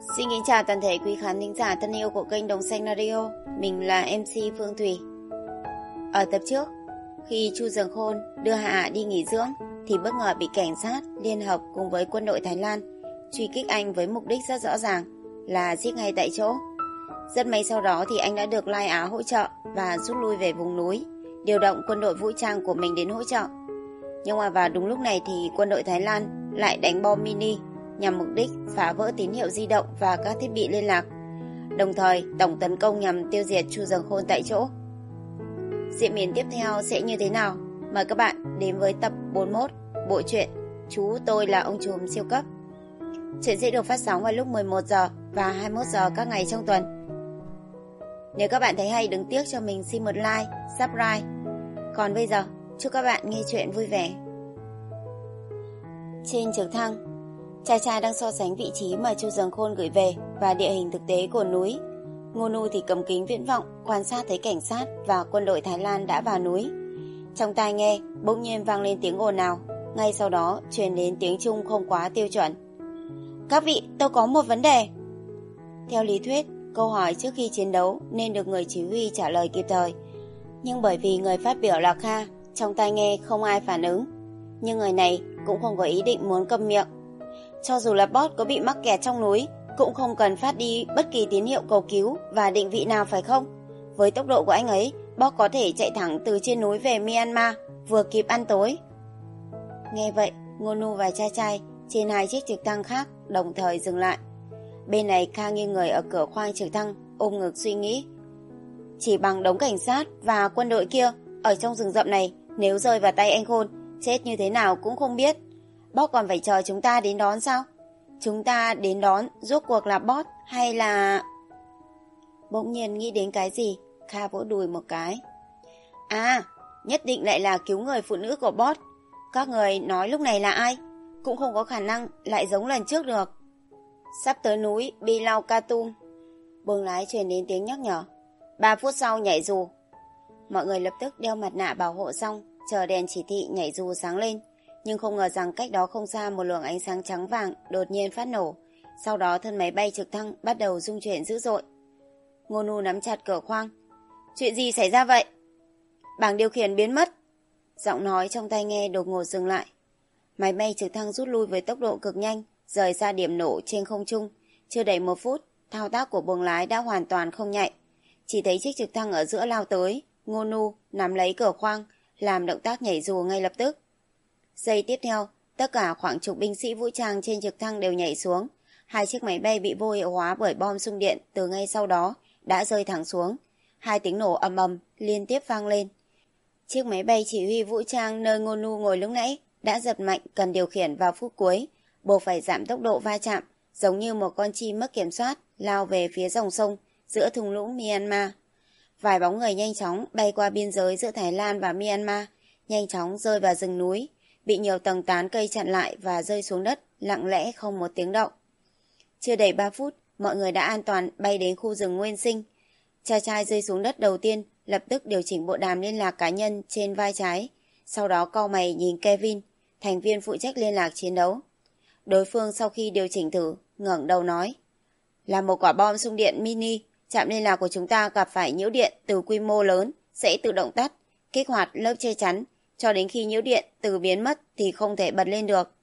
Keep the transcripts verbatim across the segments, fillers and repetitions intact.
Xin kính chào toàn thể quý khán thính giả thân yêu của kênh Đồng Xanh Radio. Mình là em xê Phương Thủy. Ở tập trước, khi Chu Dường Khôn đưa Hạ đi nghỉ dưỡng thì bất ngờ bị cảnh sát liên hợp cùng với quân đội Thái Lan truy kích anh với mục đích rất rõ ràng là giết ngay tại chỗ. Rất may sau đó thì anh đã được Lai Á hỗ trợ và rút lui về vùng núi, điều động quân đội vũ trang của mình đến hỗ trợ. Nhưng mà vào đúng lúc này thì quân đội Thái Lan lại đánh bom mini nhằm mục đích phá vỡ tín hiệu di động và các thiết bị liên lạc, đồng thời tổng tấn công nhằm tiêu diệt Chu Dường Khôn tại chỗ. Diễn biến tiếp theo sẽ như thế nào? Mời các bạn đến với tập bốn mươi mốt bộ truyện Chú Tôi Là Ông Trùm Siêu Cấp. Chuyện sẽ được phát sóng vào lúc mười một giờ và hai mươi mốt giờ các ngày trong tuần. Nếu các bạn thấy hay đừng tiếc cho mình xin một like, subscribe. Còn bây giờ, chúc các bạn nghe chuyện vui vẻ. Trên trực thăng, Cha Cha đang so sánh vị trí mà Chu Dường Khôn gửi về và địa hình thực tế của núi. Ngô Nu thì cầm kính viễn vọng quan sát thấy cảnh sát và quân đội Thái Lan đã vào núi. Trong tai nghe bỗng nhiên vang lên tiếng ồn ào, ngay sau đó truyền đến tiếng Trung không quá tiêu chuẩn. Các vị, tôi có một vấn đề. Theo lý thuyết, câu hỏi trước khi chiến đấu nên được người chỉ huy trả lời kịp thời. Nhưng bởi vì người phát biểu là Kha, trong tai nghe không ai phản ứng. Nhưng người này cũng không có ý định muốn câm miệng. Cho dù là boss có bị mắc kẹt trong núi, cũng không cần phát đi bất kỳ tín hiệu cầu cứu và định vị nào phải không? Với tốc độ của anh ấy, boss có thể chạy thẳng từ trên núi về Myanmar, vừa kịp ăn tối. Nghe vậy, Ngô Nu và Cha Chai trên hai chiếc trực thăng khác đồng thời dừng lại. Bên này Kha nghiêng người ở cửa khoang trực thăng, ôm ngực suy nghĩ. Chỉ bằng đống cảnh sát và quân đội kia ở trong rừng rậm này, nếu rơi vào tay anh Khôn, chết như thế nào cũng không biết. Boss còn phải chờ chúng ta đến đón sao? Chúng ta đến đón rốt cuộc là boss hay là... Bỗng nhiên nghĩ đến cái gì, Kha vỗ đùi một cái. À, nhất định lại là cứu người phụ nữ của boss. Các người nói lúc này là ai? Cũng không có khả năng lại giống lần trước được. Sắp tới núi Bilau Katum. Buồng lái truyền đến tiếng nhắc nhở. Ba phút sau nhảy dù. Mọi người lập tức đeo mặt nạ bảo hộ xong, chờ đèn chỉ thị nhảy dù sáng lên. Nhưng không ngờ rằng cách đó không xa một luồng ánh sáng trắng vàng đột nhiên phát nổ. Sau đó thân máy bay trực thăng bắt đầu rung chuyển dữ dội. Ngô Nu nắm chặt cửa khoang. Chuyện gì xảy ra vậy? Bảng điều khiển biến mất. Giọng nói trong tai nghe đột ngột dừng lại. Máy bay trực thăng rút lui với tốc độ cực nhanh, rời ra điểm nổ trên không trung. Chưa đầy một phút, thao tác của buồng lái đã hoàn toàn không nhạy. Chỉ thấy chiếc trực thăng ở giữa lao tới. Ngô Nu nắm lấy cửa khoang, làm động tác nhảy dù ngay lập tức. Giây tiếp theo, tất cả khoảng chục binh sĩ vũ trang trên trực thăng đều nhảy xuống. Hai chiếc máy bay bị vô hiệu hóa bởi bom xung điện từ ngay sau đó đã rơi thẳng xuống. Hai tiếng nổ ầm ầm liên tiếp vang lên. Chiếc máy bay chỉ huy vũ trang nơi Ngô Nu ngồi lúc nãy đã giật mạnh cần điều khiển vào phút cuối, buộc phải giảm tốc độ va chạm, giống như một con chim mất kiểm soát lao về phía dòng sông giữa thung lũng Myanmar. Vài bóng người nhanh chóng bay qua biên giới giữa Thái Lan và Myanmar, nhanh chóng rơi vào rừng núi, bị nhiều tầng tán cây chặn lại và rơi xuống đất lặng lẽ không một tiếng động. Chưa đầy ba phút, mọi người đã an toàn bay đến khu rừng nguyên sinh. Cha Chai rơi xuống đất đầu tiên, lập tức điều chỉnh bộ đàm liên lạc cá nhân trên vai trái, sau đó cau mày nhìn Kevin, thành viên phụ trách liên lạc chiến đấu. Đối phương sau khi điều chỉnh thử, ngẩng đầu nói: là một quả bom xung điện mini, trạm liên lạc của chúng ta gặp phải nhiễu điện từ quy mô lớn, sẽ tự động tắt, kích hoạt lớp che chắn, cho đến khi nhiễu điện từ biến mất thì không thể bật lên được.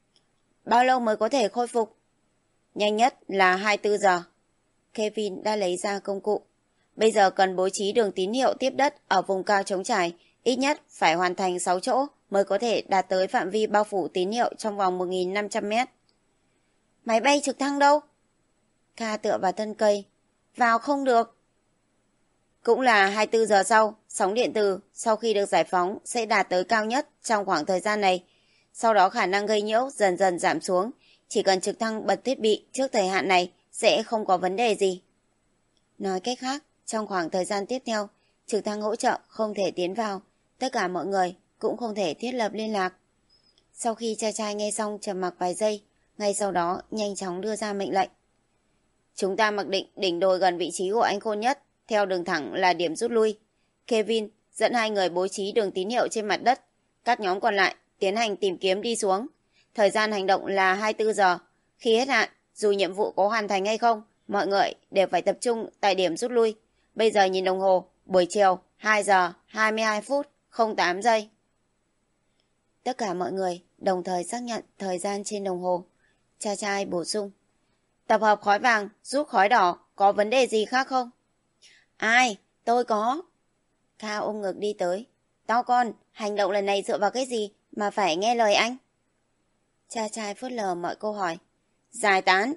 Bao lâu mới có thể khôi phục? Nhanh nhất là hai mươi tư giờ. Kevin đã lấy ra công cụ. Bây giờ cần bố trí đường tín hiệu tiếp đất ở vùng cao trống trải, ít nhất phải hoàn thành sáu chỗ mới có thể đạt tới phạm vi bao phủ tín hiệu trong vòng một nghìn năm trăm mét. Máy bay trực thăng đâu? Kha tựa vào thân cây. Vào không được. Cũng là hai mươi tư giờ sau, sóng điện từ sau khi được giải phóng sẽ đạt tới cao nhất trong khoảng thời gian này. Sau đó khả năng gây nhiễu dần dần giảm xuống. Chỉ cần trực thăng bật thiết bị trước thời hạn này sẽ không có vấn đề gì. Nói cách khác, trong khoảng thời gian tiếp theo, trực thăng hỗ trợ không thể tiến vào, tất cả mọi người cũng không thể thiết lập liên lạc. Sau khi Cha Chai nghe xong trầm mặc vài giây, ngay sau đó nhanh chóng đưa ra mệnh lệnh. Chúng ta mặc định đỉnh đồi gần vị trí của anh Khôn nhất, theo đường thẳng là điểm rút lui. Kevin dẫn hai người bố trí đường tín hiệu trên mặt đất, các nhóm còn lại tiến hành tìm kiếm đi xuống. Thời gian hành động là hai mươi tư giờ. Khi hết hạn, dù nhiệm vụ có hoàn thành hay không, mọi người đều phải tập trung tại điểm rút lui. Bây giờ nhìn đồng hồ, buổi chiều hai giờ hai mươi hai phút không tám giây. Tất cả mọi người đồng thời xác nhận thời gian trên đồng hồ. Cha trai bổ sung. Tập hợp khói vàng, rút khói đỏ, có vấn đề gì khác không? Ai? Tôi có. Kha ôm ngực đi tới. To con, hành động lần này dựa vào cái gì mà phải nghe lời anh? Cha trai phớt lờ mọi câu hỏi. Giải tán.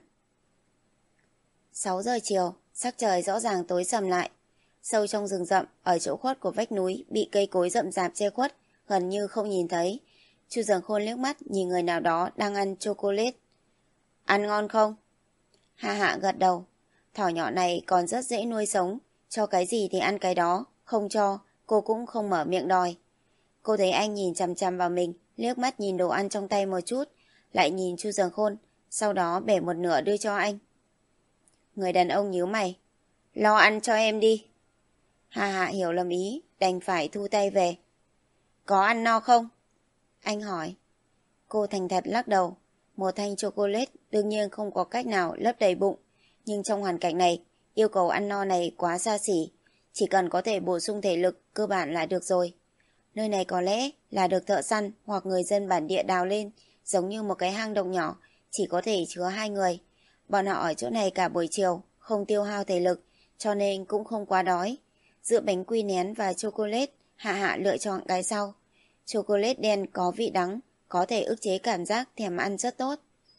sáu giờ chiều, sắc trời rõ ràng tối sầm lại. Sâu trong rừng rậm, ở chỗ khuất của vách núi, bị cây cối rậm rạp che khuất, gần như không nhìn thấy. Chu Dần Khôn liếc mắt nhìn người nào đó đang ăn chocolate. Ăn ngon không? Hạ Hạ gật đầu. Thỏ nhỏ này còn rất dễ nuôi sống, cho cái gì thì ăn cái đó, không cho, cô cũng không mở miệng đòi. Cô thấy anh nhìn chằm chằm vào mình, liếc mắt nhìn đồ ăn trong tay một chút, lại nhìn Chu Dần Khôn, sau đó bẻ một nửa đưa cho anh. Người đàn ông nhíu mày. Lo ăn cho em đi. Hạ Hạ hiểu lầm ý, đành phải thu tay về. Có ăn no không? Anh hỏi. Cô thành thật lắc đầu. Một thanh chocolate đương nhiên không có cách nào lấp đầy bụng, nhưng trong hoàn cảnh này, yêu cầu ăn no này quá xa xỉ. Chỉ cần có thể bổ sung thể lực cơ bản là được rồi. Nơi này có lẽ là được thợ săn hoặc người dân bản địa đào lên, giống như một cái hang động nhỏ, chỉ có thể chứa hai người. Bọn họ ở chỗ này cả buổi chiều, không tiêu hao thể lực, cho nên cũng không quá đói. Giữa bánh quy nén và chocolate, Hạ Hạ lựa chọn cái sau. Chocolate đen có vị đắng, có thể ức chế cảm giác thèm ăn rất tốt.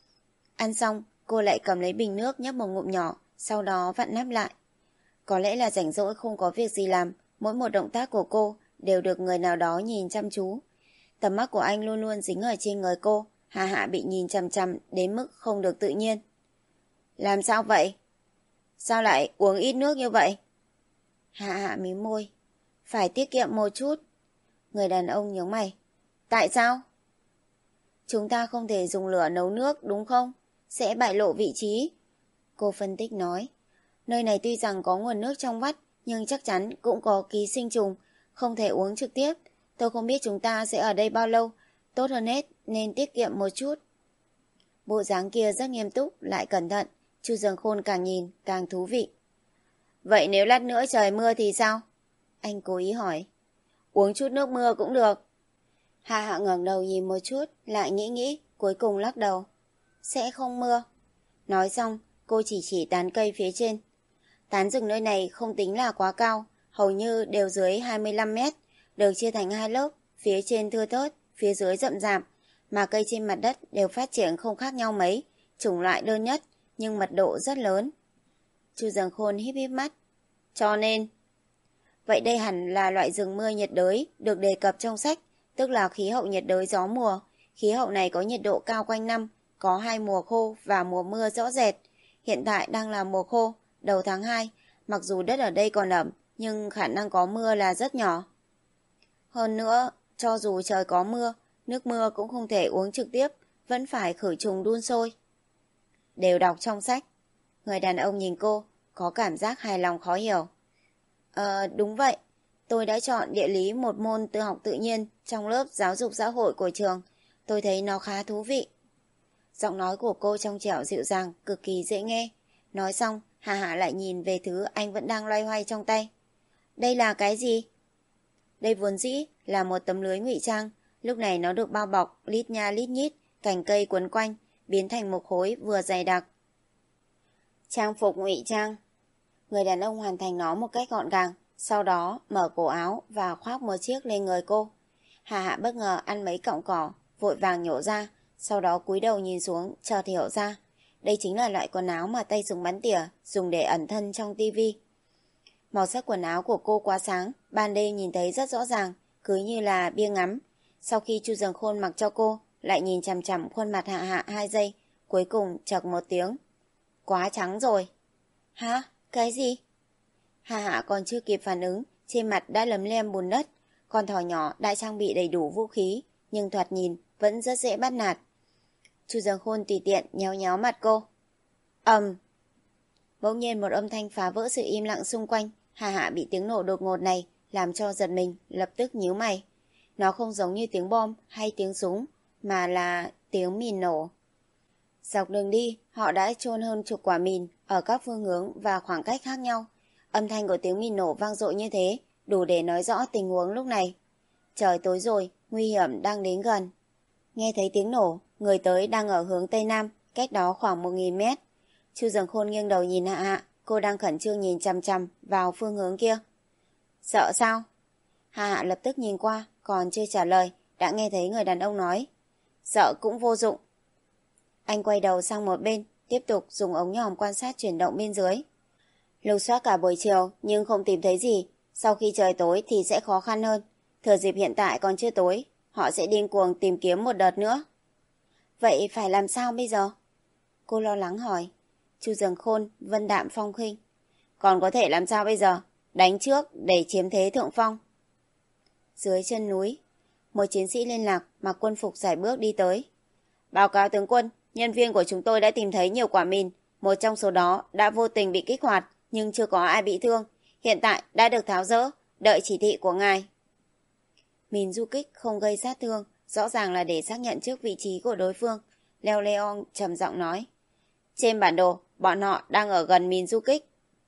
Ăn xong, cô lại cầm lấy bình nước nhấp một ngụm nhỏ, sau đó vặn nắp lại. Có lẽ là rảnh rỗi không có việc gì làm, mỗi một động tác của cô đều được người nào đó nhìn chăm chú. Tầm mắt của anh luôn luôn dính ở trên người cô, Hạ Hạ bị nhìn chằm chằm đến mức không được tự nhiên. Làm sao vậy? Sao lại uống ít nước như vậy? Hạ Hạ mím môi. Phải tiết kiệm một chút. Người đàn ông nhướng mày. Tại sao? Chúng ta không thể dùng lửa nấu nước đúng không? Sẽ bại lộ vị trí. Cô phân tích nói. Nơi này tuy rằng có nguồn nước trong vắt, nhưng chắc chắn cũng có ký sinh trùng, không thể uống trực tiếp. Tôi không biết chúng ta sẽ ở đây bao lâu. Tốt hơn hết nên tiết kiệm một chút. Bộ dáng kia rất nghiêm túc, lại cẩn thận. Chu Dần Khôn càng nhìn càng thú vị. Vậy nếu lát nữa trời mưa thì sao? Anh cố ý hỏi. Uống chút nước mưa cũng được. Hạ Hạ ngẩng đầu nhìn một chút, lại nghĩ nghĩ, cuối cùng lắc đầu. Sẽ không mưa. Nói xong, cô chỉ chỉ tán cây phía trên. Tán rừng nơi này không tính là quá cao, hầu như đều dưới hai mươi lăm mét, được chia thành hai lớp, phía trên thưa thớt, phía dưới rậm rạp, mà cây trên mặt đất đều phát triển không khác nhau mấy, chủng loại đơn nhất, nhưng mật độ rất lớn. Chu Dần Khôn híp híp mắt. Cho nên... Vậy đây hẳn là loại rừng mưa nhiệt đới được đề cập trong sách, tức là khí hậu nhiệt đới gió mùa. Khí hậu này có nhiệt độ cao quanh năm, có hai mùa khô và mùa mưa rõ rệt. Hiện tại đang là mùa khô, đầu tháng hai, mặc dù đất ở đây còn ẩm, nhưng khả năng có mưa là rất nhỏ. Hơn nữa, cho dù trời có mưa, nước mưa cũng không thể uống trực tiếp, vẫn phải khử trùng đun sôi. Đều đọc trong sách. Người đàn ông nhìn cô, có cảm giác hài lòng khó hiểu. Ờ, đúng vậy. Tôi đã chọn địa lý một môn tự học tự nhiên trong lớp giáo dục xã hội của trường. Tôi thấy nó khá thú vị. Giọng nói của cô trong trẻo dịu dàng, cực kỳ dễ nghe. Nói xong, Hà Hạ lại nhìn về thứ anh vẫn đang loay hoay trong tay. Đây là cái gì? Đây vốn dĩ là một tấm lưới ngụy trang. Lúc này nó được bao bọc, lít nha lít nhít, cành cây quấn quanh, biến thành một khối vừa dày đặc. Trang phục ngụy trang. Người đàn ông hoàn thành nó một cách gọn gàng, sau đó mở cổ áo và khoác một chiếc lên người cô. Hà Hạ bất ngờ ăn mấy cọng cỏ, vội vàng nhổ ra, sau đó cúi đầu nhìn xuống, chợt hiểu ra. Đây chính là loại quần áo mà tay súng bắn tỉa dùng để ẩn thân trong tivi. Màu sắc quần áo của cô quá sáng, ban đêm nhìn thấy rất rõ ràng, cứ như là bia ngắm. Sau khi Chu Dần Khôn mặc cho cô, lại nhìn chằm chằm khuôn mặt Hạ Hạ hai giây, cuối cùng chậc một tiếng. Quá trắng rồi. Hả? Cái gì? Hạ Hạ còn chưa kịp phản ứng, trên mặt đã lấm lem bùn đất. Con thỏ nhỏ đã trang bị đầy đủ vũ khí, nhưng thoạt nhìn vẫn rất dễ bắt nạt. Chu Dần Khôn tùy tiện nhéo nhéo mặt cô. Ầm. Um. Bỗng nhiên một âm thanh phá vỡ sự im lặng xung quanh. Hạ Hạ bị tiếng nổ đột ngột này làm cho giật mình, lập tức nhíu mày. Nó không giống như tiếng bom hay tiếng súng, mà là tiếng mìn nổ. Dọc đường đi, họ đã chôn hơn chục quả mìn ở các phương hướng và khoảng cách khác nhau. Âm thanh của tiếng mìn nổ vang dội như thế, đủ để nói rõ tình huống lúc này. Trời tối rồi, nguy hiểm đang đến gần. Nghe thấy tiếng nổ, người tới đang ở hướng Tây Nam, cách đó khoảng một nghìn mét. Chu Dần Khôn nghiêng đầu nhìn Hạ Hạ, cô đang khẩn trương nhìn chằm chằm vào phương hướng kia. Sợ sao? Hạ Hạ lập tức nhìn qua, còn chưa trả lời, đã nghe thấy người đàn ông nói. Sợ cũng vô dụng. Anh quay đầu sang một bên, tiếp tục dùng ống nhòm quan sát chuyển động bên dưới. Lục soát cả buổi chiều nhưng không tìm thấy gì, sau khi trời tối thì sẽ khó khăn hơn. Thừa dịp hiện tại còn chưa tối, họ sẽ điên cuồng tìm kiếm một đợt nữa. Vậy phải làm sao bây giờ? Cô lo lắng hỏi. Chu Dần Khôn vân đạm phong khinh. Còn có thể làm sao bây giờ? Đánh trước để chiếm thế thượng phong. Dưới chân núi, một chiến sĩ liên lạc mặc quân phục sải bước đi tới. Báo cáo tướng quân, nhân viên của chúng tôi đã tìm thấy nhiều quả mìn. Một trong số đó đã vô tình bị kích hoạt, nhưng chưa có ai bị thương. Hiện tại đã được tháo dỡ, đợi chỉ thị của ngài. Mìn du kích không gây sát thương, rõ ràng là để xác nhận trước vị trí của đối phương. Leo Leon trầm giọng nói. Trên bản đồ, bọn họ đang ở gần mìn du kích.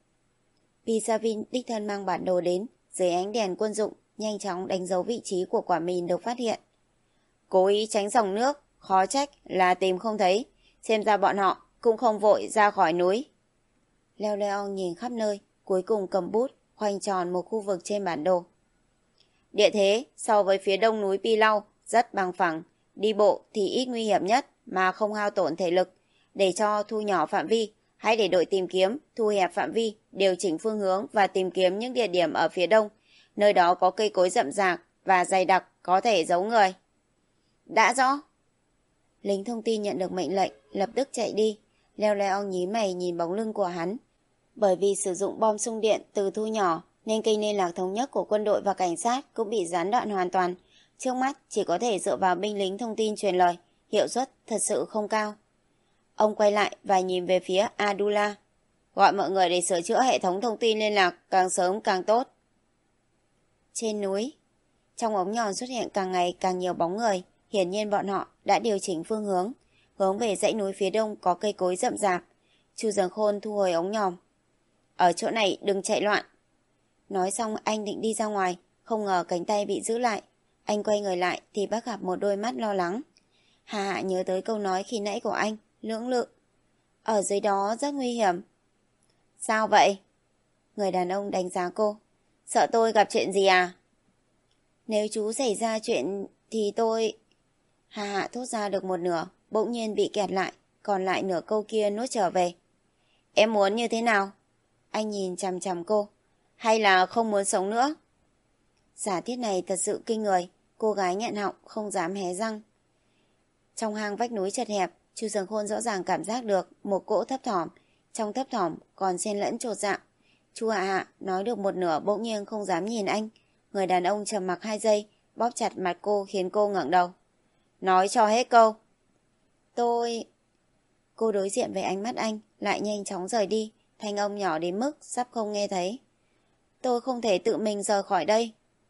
Pisavin đích thân mang bản đồ đến, dưới ánh đèn quân dụng, nhanh chóng đánh dấu vị trí của quả mìn được phát hiện. Cố ý tránh dòng nước, khó trách là tìm không thấy. Xem ra bọn họ cũng không vội ra khỏi núi. Leo Leon nhìn khắp nơi, cuối cùng cầm bút, khoanh tròn một khu vực trên bản đồ. Địa thế so với phía đông núi Pi Lau rất bằng phẳng, đi bộ thì ít nguy hiểm nhất mà không hao tổn thể lực. Để cho thu nhỏ phạm vi, hãy để đội tìm kiếm thu hẹp phạm vi, điều chỉnh phương hướng và tìm kiếm những địa điểm ở phía đông, nơi đó có cây cối rậm rạp và dày đặc có thể giấu người. Đã rõ. Lính thông tin nhận được mệnh lệnh, lập tức chạy đi. Leo Leon nhí mày nhìn bóng lưng của hắn. Bởi vì sử dụng bom xung điện từ thu nhỏ, nên kênh liên lạc thống nhất của quân đội và cảnh sát cũng bị gián đoạn hoàn toàn. Trước mắt chỉ có thể dựa vào binh lính thông tin truyền lời, hiệu suất thật sự không cao. Ông quay lại và nhìn về phía Adula. Gọi mọi người để sửa chữa hệ thống thông tin liên lạc, càng sớm càng tốt. Trên núi, trong ống nhòm xuất hiện càng ngày càng nhiều bóng người. Hiển nhiên bọn họ đã điều chỉnh phương hướng, hướng về dãy núi phía đông có cây cối rậm rạp. Chu Dần Khôn thu hồi ống nhòm. Ở chỗ này đừng chạy loạn. Nói xong anh định đi ra ngoài, không ngờ cánh tay bị giữ lại. Anh quay người lại thì bắt gặp một đôi mắt lo lắng. Hà Hạ nhớ tới câu nói khi nãy của anh, lưỡng lự. Ở dưới đó rất nguy hiểm. Sao vậy? Người đàn ông đánh giá cô. Sợ tôi gặp chuyện gì à? Nếu chú xảy ra chuyện thì tôi... Hà Hạ thốt ra được một nửa, bỗng nhiên bị kẹt lại, còn lại nửa câu kia nuốt trở về. Em muốn như thế nào? Anh nhìn chằm chằm cô. Hay là không muốn sống nữa? Giả thiết này thật sự kinh người, cô gái nghẹn họng không dám hé răng. Trong hang vách núi chật hẹp, Chu Dần Khôn rõ ràng cảm giác được một cỗ thấp thỏm, trong thấp thỏm còn xen lẫn chột dạ. Chu Hạ Hạ nói được một nửa bỗng nhiên không dám nhìn anh. Người đàn ông trầm mặc hai giây, bóp chặt mặt cô khiến cô ngẩng đầu. Nói cho hết câu. Tôi... Cô đối diện với ánh mắt anh, lại nhanh chóng rời đi, thanh âm nhỏ đến mức sắp không nghe thấy. Tôi không thể tự mình rời khỏi đây.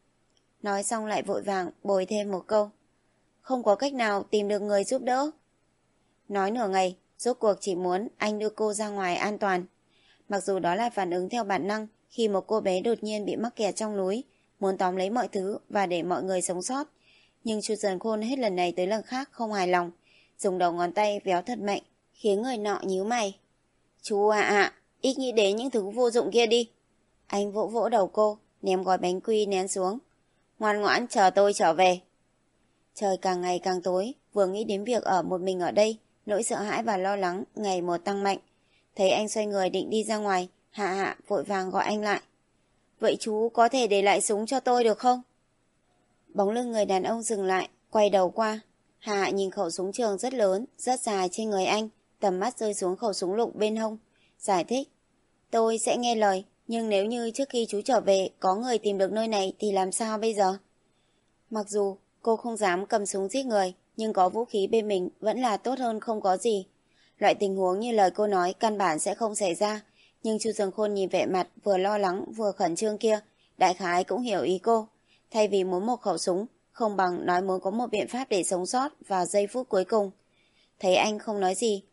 Nói xong lại vội vàng bồi thêm một câu. Không có cách nào tìm được người giúp đỡ. Nói nửa ngày, rốt cuộc chỉ muốn anh đưa cô ra ngoài an toàn. Mặc dù đó là phản ứng theo bản năng khi một cô bé đột nhiên bị mắc kẹt trong núi, muốn tóm lấy mọi thứ và để mọi người sống sót. Nhưng Chu Dần Khôn hết lần này tới lần khác không hài lòng, dùng đầu ngón tay véo thật mạnh, khiến người nọ nhíu mày. Chú à ạ, ít nghĩ đến những thứ vô dụng kia đi. Anh vỗ vỗ đầu cô, ném gói bánh quy nén xuống. Ngoan ngoãn chờ tôi trở về. Trời càng ngày càng tối, vừa nghĩ đến việc ở một mình ở đây, nỗi sợ hãi và lo lắng ngày một tăng mạnh. Thấy anh xoay người định đi ra ngoài, Hạ Hạ vội vàng gọi anh lại. Vậy chú có thể để lại súng cho tôi được không? Bóng lưng người đàn ông dừng lại, quay đầu qua. Hạ Hạ nhìn khẩu súng trường rất lớn, rất dài trên người anh, tầm mắt rơi xuống khẩu súng lục bên hông. Giải thích. Tôi sẽ nghe lời, nhưng nếu như trước khi chú trở về có người tìm được nơi này thì làm sao bây giờ? Mặc dù cô không dám cầm súng giết người, nhưng có vũ khí bên mình vẫn là tốt hơn không có gì. Loại tình huống như lời cô nói căn bản sẽ không xảy ra, nhưng Chu Dần Khôn nhìn vẻ mặt vừa lo lắng vừa khẩn trương kia, đại khái cũng hiểu ý cô. Thay vì muốn một khẩu súng, không bằng nói muốn có một biện pháp để sống sót vào giây phút cuối cùng. Thấy anh không nói gì,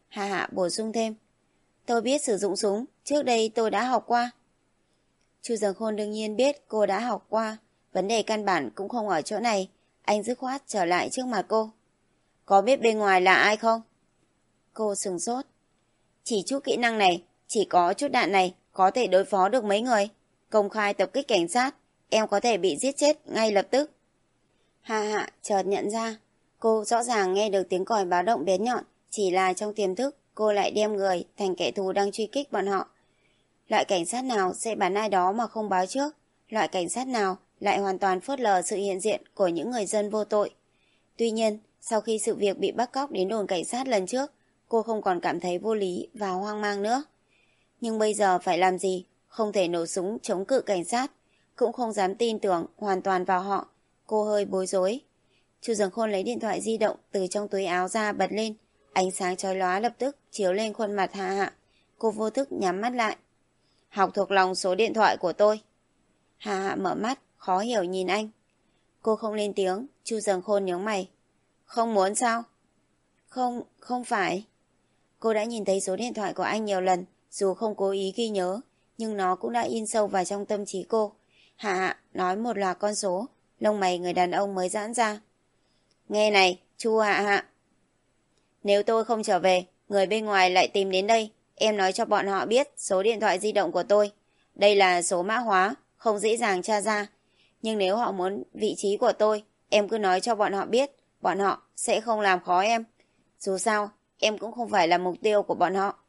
Hạ Hạ bổ sung thêm. Tôi biết sử dụng súng, trước đây tôi đã học qua. Chu Dần Khôn đương nhiên biết cô đã học qua, vấn đề căn bản cũng không ở chỗ này. Anh dứt khoát trở lại trước mặt cô. Có biết bên ngoài là ai không? Cô sửng sốt. Chỉ chút kỹ năng này, chỉ có chút đạn này có thể đối phó được mấy người. Công khai tập kích cảnh sát, em có thể bị giết chết ngay lập tức. Hạ Hạ chợt nhận ra, cô rõ ràng nghe được tiếng còi báo động bén nhọn, chỉ là trong tiềm thức cô lại đem người thành kẻ thù đang truy kích bọn họ. Loại cảnh sát nào sẽ bắn ai đó mà không báo trước? Loại cảnh sát nào lại hoàn toàn phớt lờ sự hiện diện của những người dân vô tội? Tuy nhiên, sau khi sự việc bị bắt cóc đến đồn cảnh sát lần trước, cô không còn cảm thấy vô lý và hoang mang nữa. Nhưng bây giờ phải làm gì? Không thể nổ súng chống cự cảnh sát, cũng không dám tin tưởng hoàn toàn vào họ. Cô hơi bối rối. Chu Dần Khôn lấy điện thoại di động từ trong túi áo ra bật lên. Ánh sáng chói lóa lập tức chiếu lên khuôn mặt Hạ Hạ. Cô vô thức nhắm mắt lại. Học thuộc lòng số điện thoại của tôi. Hạ Hạ mở mắt, khó hiểu nhìn anh. Cô không lên tiếng. Chu Dần Khôn nhướng mày. Không muốn sao? Không, không phải. Cô đã nhìn thấy số điện thoại của anh nhiều lần, dù không cố ý ghi nhớ, nhưng nó cũng đã in sâu vào trong tâm trí cô. Hạ Hạ nói một loạt con số, lông mày người đàn ông mới giãn ra. Nghe này, Chu Hạ Hạ. Nếu tôi không trở về, người bên ngoài lại tìm đến đây, em nói cho bọn họ biết số điện thoại di động của tôi. Đây là số mã hóa, không dễ dàng tra ra. Nhưng nếu họ muốn vị trí của tôi, em cứ nói cho bọn họ biết, bọn họ sẽ không làm khó em. Dù sao, em cũng không phải là mục tiêu của bọn họ.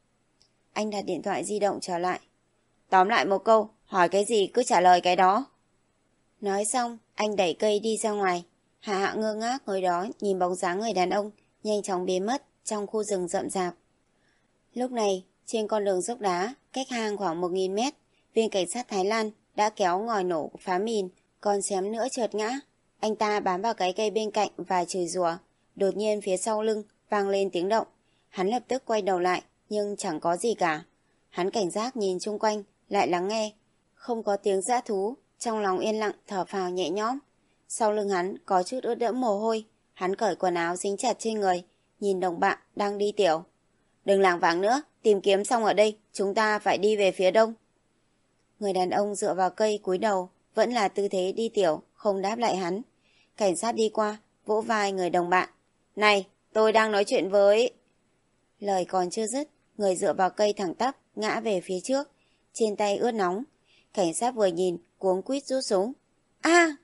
Anh đặt điện thoại di động trở lại. Tóm lại một câu, hỏi cái gì cứ trả lời cái đó. Nói xong, anh đẩy cây đi ra ngoài. Hạ Hạ ngơ ngác ngồi đó nhìn bóng dáng người đàn ông nhanh chóng biến mất trong khu rừng rậm rạp. Lúc này, trên con đường dốc đá, cách hang khoảng một nghìn mét, viên cảnh sát Thái Lan đã kéo ngòi nổ phá mìn, còn xém nữa trượt ngã. Anh ta bám vào cái cây bên cạnh và chửi rủa. Đột nhiên phía sau lưng vang lên tiếng động. Hắn lập tức quay đầu lại, nhưng chẳng có gì cả. Hắn cảnh giác nhìn chung quanh, lại lắng nghe. Không có tiếng dã thú, trong lòng yên lặng thở phào nhẹ nhõm. Sau lưng hắn có chút ướt đẫm mồ hôi. Hắn cởi quần áo dính chặt trên người, nhìn đồng bạn đang đi tiểu. Đừng lảng vảng nữa, tìm kiếm xong ở đây, chúng ta phải đi về phía đông. Người đàn ông dựa vào cây cúi đầu, vẫn là tư thế đi tiểu, không đáp lại hắn. Cảnh sát đi qua, vỗ vai người đồng bạn. Này, tôi đang nói chuyện với... Lời còn chưa dứt, người dựa vào cây thẳng tắp, ngã về phía trước, trên tay ướt nóng. Cảnh sát vừa nhìn, cuống quýt rút súng. A!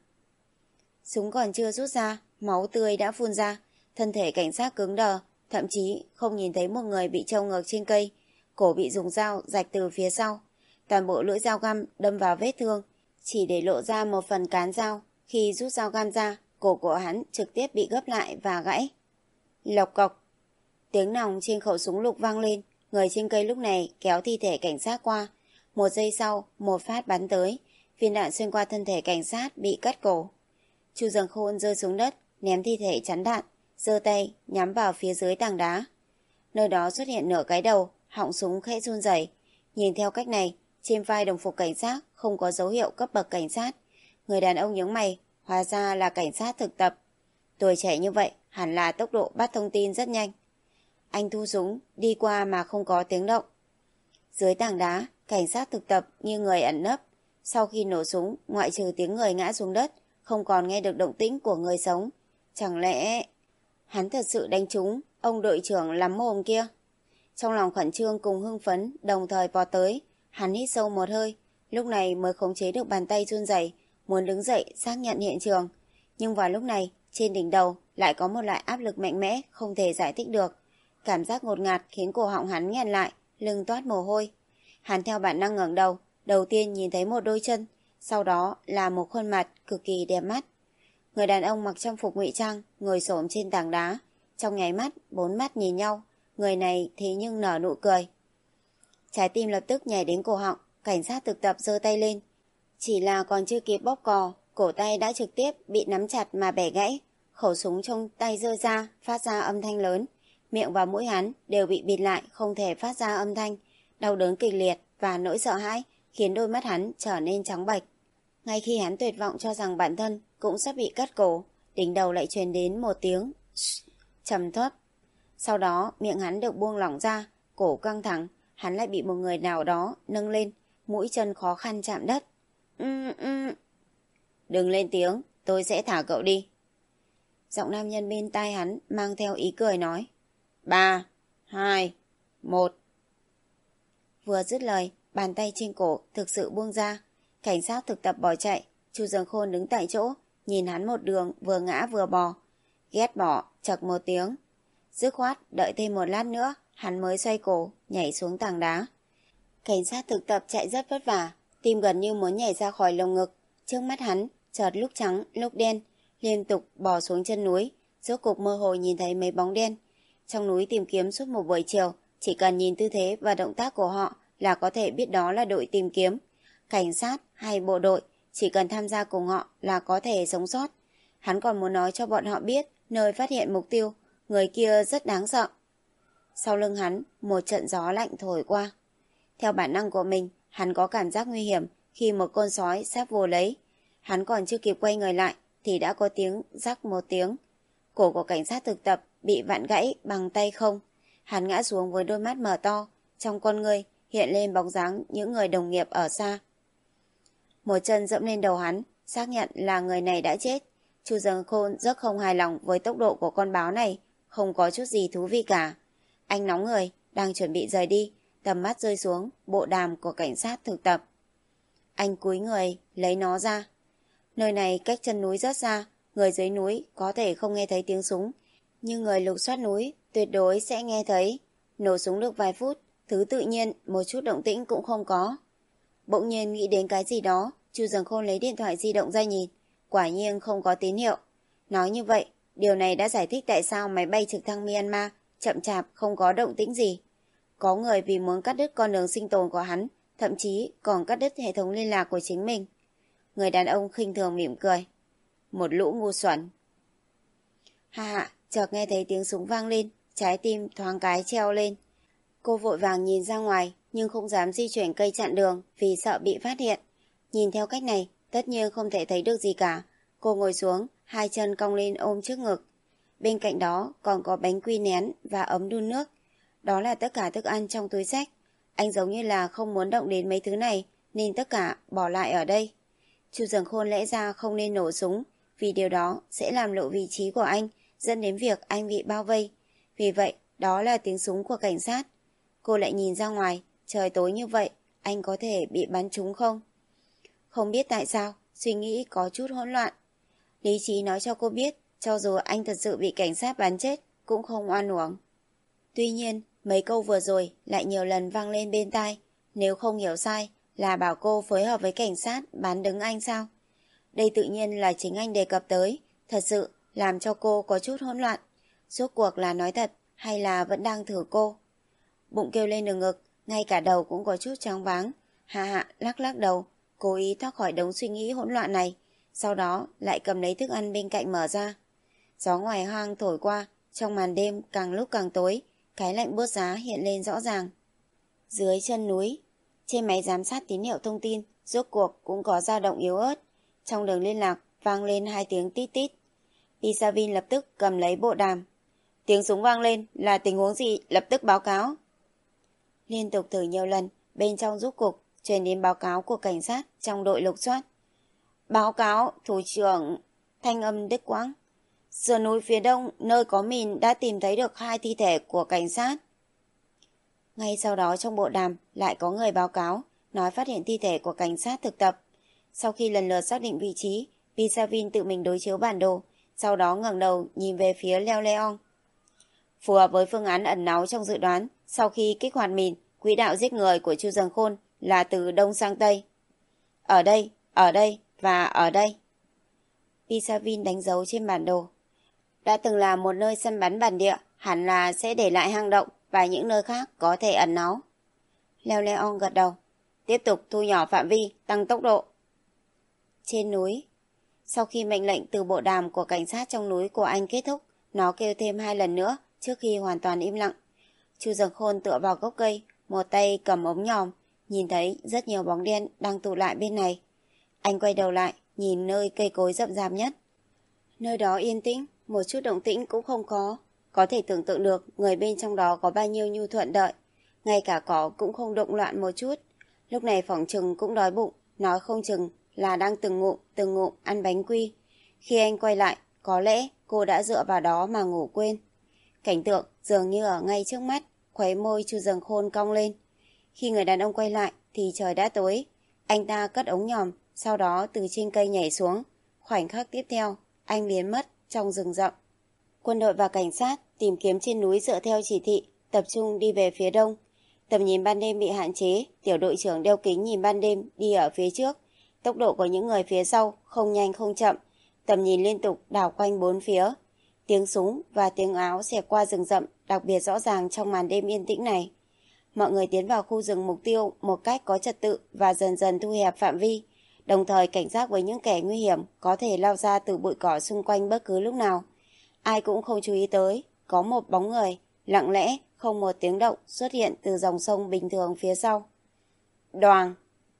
Súng còn chưa rút ra, máu tươi đã phun ra, thân thể cảnh sát cứng đờ, thậm chí không nhìn thấy một người bị trâu ngược trên cây, cổ bị dùng dao rạch từ phía sau. Toàn bộ lưỡi dao găm đâm vào vết thương, chỉ để lộ ra một phần cán dao. Khi rút dao găm ra, cổ của hắn trực tiếp bị gấp lại và gãy. Lộc cộc. Tiếng nòng trên khẩu súng lục vang lên, người trên cây lúc này kéo thi thể cảnh sát qua. Một giây sau, một phát bắn tới, viên đạn xuyên qua thân thể cảnh sát bị cắt cổ. Chu Dần Khôn rơi xuống đất, ném thi thể chắn đạn, giơ tay nhắm vào phía dưới tảng đá. Nơi đó xuất hiện nửa cái đầu, họng súng khẽ run rẩy. Nhìn theo cách này, trên vai đồng phục cảnh sát không có dấu hiệu cấp bậc cảnh sát. Người đàn ông nhướng mày, hóa ra là cảnh sát thực tập. Tuổi trẻ như vậy, hẳn là tốc độ bắt thông tin rất nhanh. Anh thu súng, đi qua mà không có tiếng động. Dưới tảng đá, cảnh sát thực tập như người ẩn nấp. Sau khi nổ súng, ngoại trừ tiếng người ngã xuống đất, không còn nghe được động tĩnh của người sống. Chẳng lẽ... Hắn thật sự đánh trúng ông đội trưởng lắm mồm kia? Trong lòng khẩn trương cùng hưng phấn, đồng thời vọt tới. Hắn hít sâu một hơi, lúc này mới khống chế được bàn tay run rẩy, muốn đứng dậy xác nhận hiện trường. Nhưng vào lúc này, trên đỉnh đầu lại có một loại áp lực mạnh mẽ không thể giải thích được. Cảm giác ngột ngạt khiến cổ họng hắn nghẹn lại, lưng toát mồ hôi. Hắn theo bản năng ngẩng đầu, đầu tiên nhìn thấy một đôi chân, sau đó là một khuôn mặt cực kỳ đẹp mắt. Người đàn ông mặc trang phục ngụy trang, ngồi xổm trên tảng đá. Trong nháy mắt, bốn mắt nhìn nhau, người này thế nhưng nở nụ cười. Trái tim lập tức nhảy đến cổ họng, cảnh sát thực tập giơ tay lên. Chỉ là còn chưa kịp bóp cò, cổ tay đã trực tiếp bị nắm chặt mà bẻ gãy. Khẩu súng trong tay rơi ra, phát ra âm thanh lớn. Miệng và mũi hắn đều bị bịt lại, không thể phát ra âm thanh. Đau đớn kịch liệt và nỗi sợ hãi khiến đôi mắt hắn trở nên trắng bệch. Ngay khi hắn tuyệt vọng cho rằng bản thân cũng sắp bị cắt cổ, đỉnh đầu lại truyền đến một tiếng trầm thấp. Sau đó miệng hắn được buông lỏng ra, cổ căng thẳng, hắn lại bị một người nào đó nâng lên, mũi chân khó khăn chạm đất. Ừm ừm. Đừng lên tiếng, tôi sẽ thả cậu đi. Giọng nam nhân bên tai hắn mang theo ý cười nói. Ba, hai, một. Vừa dứt lời, bàn tay trên cổ thực sự buông ra. Cảnh sát thực tập bỏ chạy, Chu Dương Khôn đứng tại chỗ, nhìn hắn một đường vừa ngã vừa bò. Ghét bỏ, chậc một tiếng. Dứt khoát, đợi thêm một lát nữa, hắn mới xoay cổ, nhảy xuống tảng đá. Cảnh sát thực tập chạy rất vất vả, tim gần như muốn nhảy ra khỏi lồng ngực. Trước mắt hắn, chợt lúc trắng, lúc đen, liên tục bò xuống chân núi, rốt cục mơ hồ nhìn thấy mấy bóng đen. Trong núi tìm kiếm suốt một buổi chiều, chỉ cần nhìn tư thế và động tác của họ là có thể biết đó là đội tìm kiếm. Cảnh sát hay bộ đội, chỉ cần tham gia cùng họ là có thể sống sót. Hắn còn muốn nói cho bọn họ biết nơi phát hiện mục tiêu, người kia rất đáng sợ. Sau lưng hắn, một trận gió lạnh thổi qua. Theo bản năng của mình, hắn có cảm giác nguy hiểm khi một con sói sắp vồ lấy. Hắn còn chưa kịp quay người lại thì đã có tiếng rắc một tiếng. Cổ của cảnh sát thực tập bị vặn gãy bằng tay không. Hắn ngã xuống với đôi mắt mở to, trong con người hiện lên bóng dáng những người đồng nghiệp ở xa. Một chân dẫm lên đầu hắn, xác nhận là người này đã chết. Chu Dương Khôn rất không hài lòng với tốc độ của con báo này, không có chút gì thú vị cả. Anh nóng người, đang chuẩn bị rời đi, tầm mắt rơi xuống bộ đàm của cảnh sát thực tập. Anh cúi người, lấy nó ra. Nơi này cách chân núi rất xa, người dưới núi có thể không nghe thấy tiếng súng, nhưng người lục soát núi tuyệt đối sẽ nghe thấy. Nổ súng được vài phút, thứ tự nhiên một chút động tĩnh cũng không có. Bỗng nhiên nghĩ đến cái gì đó, Chu Dương Khôn lấy điện thoại di động ra nhìn, quả nhiên không có tín hiệu. Nói như vậy, điều này đã giải thích tại sao máy bay trực thăng Myanmar chậm chạp không có động tĩnh gì. Có người vì muốn cắt đứt con đường sinh tồn của hắn, thậm chí còn cắt đứt hệ thống liên lạc của chính mình. Người đàn ông khinh thường mỉm cười. Một lũ ngu xuẩn. Ha ha, chợt nghe thấy tiếng súng vang lên, trái tim thoáng cái treo lên. Cô vội vàng nhìn ra ngoài, nhưng không dám di chuyển cây chặn đường vì sợ bị phát hiện. Nhìn theo cách này, tất nhiên không thể thấy được gì cả. Cô ngồi xuống, hai chân cong lên ôm trước ngực. Bên cạnh đó còn có bánh quy nén và ấm đun nước. Đó là tất cả thức ăn trong túi xách. Anh giống như là không muốn động đến mấy thứ này, nên tất cả bỏ lại ở đây. Chu Dương Khôn lẽ ra không nên nổ súng, vì điều đó sẽ làm lộ vị trí của anh, dẫn đến việc anh bị bao vây. Vì vậy, đó là tiếng súng của cảnh sát. Cô lại nhìn ra ngoài, trời tối như vậy, anh có thể bị bắn trúng không? Không biết tại sao, suy nghĩ có chút hỗn loạn. Lý trí nói cho cô biết, cho dù anh thật sự bị cảnh sát bắn chết, cũng không oan uổng. Tuy nhiên, mấy câu vừa rồi lại nhiều lần vang lên bên tai. Nếu không hiểu sai, là bảo cô phối hợp với cảnh sát bán đứng anh sao? Đây tự nhiên là chính anh đề cập tới, thật sự làm cho cô có chút hỗn loạn. Rốt cuộc là nói thật hay là vẫn đang thử cô? Bụng kêu lên đường ngực, ngay cả đầu cũng có chút choáng váng. Hạ hạ lắc lắc đầu, cố ý thoát khỏi đống suy nghĩ hỗn loạn này. Sau đó lại cầm lấy thức ăn bên cạnh mở ra. Gió ngoài hoang thổi qua, trong màn đêm càng lúc càng tối, cái lạnh buốt giá hiện lên rõ ràng. Dưới chân núi, trên máy giám sát tín hiệu thông tin, rốt cuộc cũng có dao động yếu ớt. Trong đường liên lạc vang lên hai tiếng tít tít. Pisavin lập tức cầm lấy bộ đàm. Tiếng súng vang lên, là tình huống gì, lập tức báo cáo. Liên tục thử nhiều lần, bên trong rốt cục truyền đến báo cáo của cảnh sát trong đội lục soát. Báo cáo, thủ trưởng, thanh âm đứt quãng. Sườn núi phía đông, nơi có mìn đã tìm thấy được hai thi thể của cảnh sát. Ngay sau đó trong bộ đàm lại có người báo cáo, nói phát hiện thi thể của cảnh sát thực tập. Sau khi lần lượt xác định vị trí, Pisavin tự mình đối chiếu bản đồ, sau đó ngẩng đầu nhìn về phía Leo Leong. Phù hợp với phương án ẩn náu trong dự đoán, sau khi kích hoạt mìn, quỹ đạo giết người của Chu Dương Khôn là từ đông sang tây. Ở đây, ở đây và ở đây. Pisavin đánh dấu trên bản đồ. Đã từng là một nơi săn bắn bản địa, hẳn là sẽ để lại hang động và những nơi khác có thể ẩn náu. Leo Leong gật đầu. Tiếp tục thu nhỏ phạm vi, tăng tốc độ. Trên núi. Sau khi mệnh lệnh từ bộ đàm của cảnh sát trong núi của anh kết thúc, nó kêu thêm hai lần nữa trước khi hoàn toàn im lặng. Chu Dương Khôn tựa vào gốc cây, một tay cầm ống nhòm, nhìn thấy rất nhiều bóng đen đang tụ lại bên này. Anh quay đầu lại, nhìn nơi cây cối rậm rạp nhất. Nơi đó yên tĩnh, một chút động tĩnh cũng không có. Có thể tưởng tượng được người bên trong đó có bao nhiêu nhu thuận đợi. Ngay cả cỏ cũng không động loạn một chút. Lúc này phỏng chừng cũng đói bụng, nói không chừng là đang từng ngụm từng ngụm ăn bánh quy. Khi anh quay lại, có lẽ cô đã dựa vào đó mà ngủ quên. Cảnh tượng dường như ở ngay trước mắt, khóe môi Chu Dần Khôn cong lên. Khi người đàn ông quay lại thì trời đã tối. Anh ta cất ống nhòm, sau đó từ trên cây nhảy xuống. Khoảnh khắc tiếp theo, anh biến mất trong rừng rậm. Quân đội và cảnh sát tìm kiếm trên núi dựa theo chỉ thị, tập trung đi về phía đông. Tầm nhìn ban đêm bị hạn chế, tiểu đội trưởng đeo kính nhìn ban đêm đi ở phía trước. Tốc độ của những người phía sau không nhanh không chậm, tầm nhìn liên tục đảo quanh bốn phía. Tiếng súng và tiếng áo xẹt qua rừng rậm đặc biệt rõ ràng trong màn đêm yên tĩnh này. Mọi người tiến vào khu rừng mục tiêu một cách có trật tự và dần dần thu hẹp phạm vi, đồng thời cảnh giác với những kẻ nguy hiểm có thể lao ra từ bụi cỏ xung quanh bất cứ lúc nào. Ai cũng không chú ý tới, có một bóng người, lặng lẽ, không một tiếng động xuất hiện từ dòng sông bình thường phía sau. Đoàng!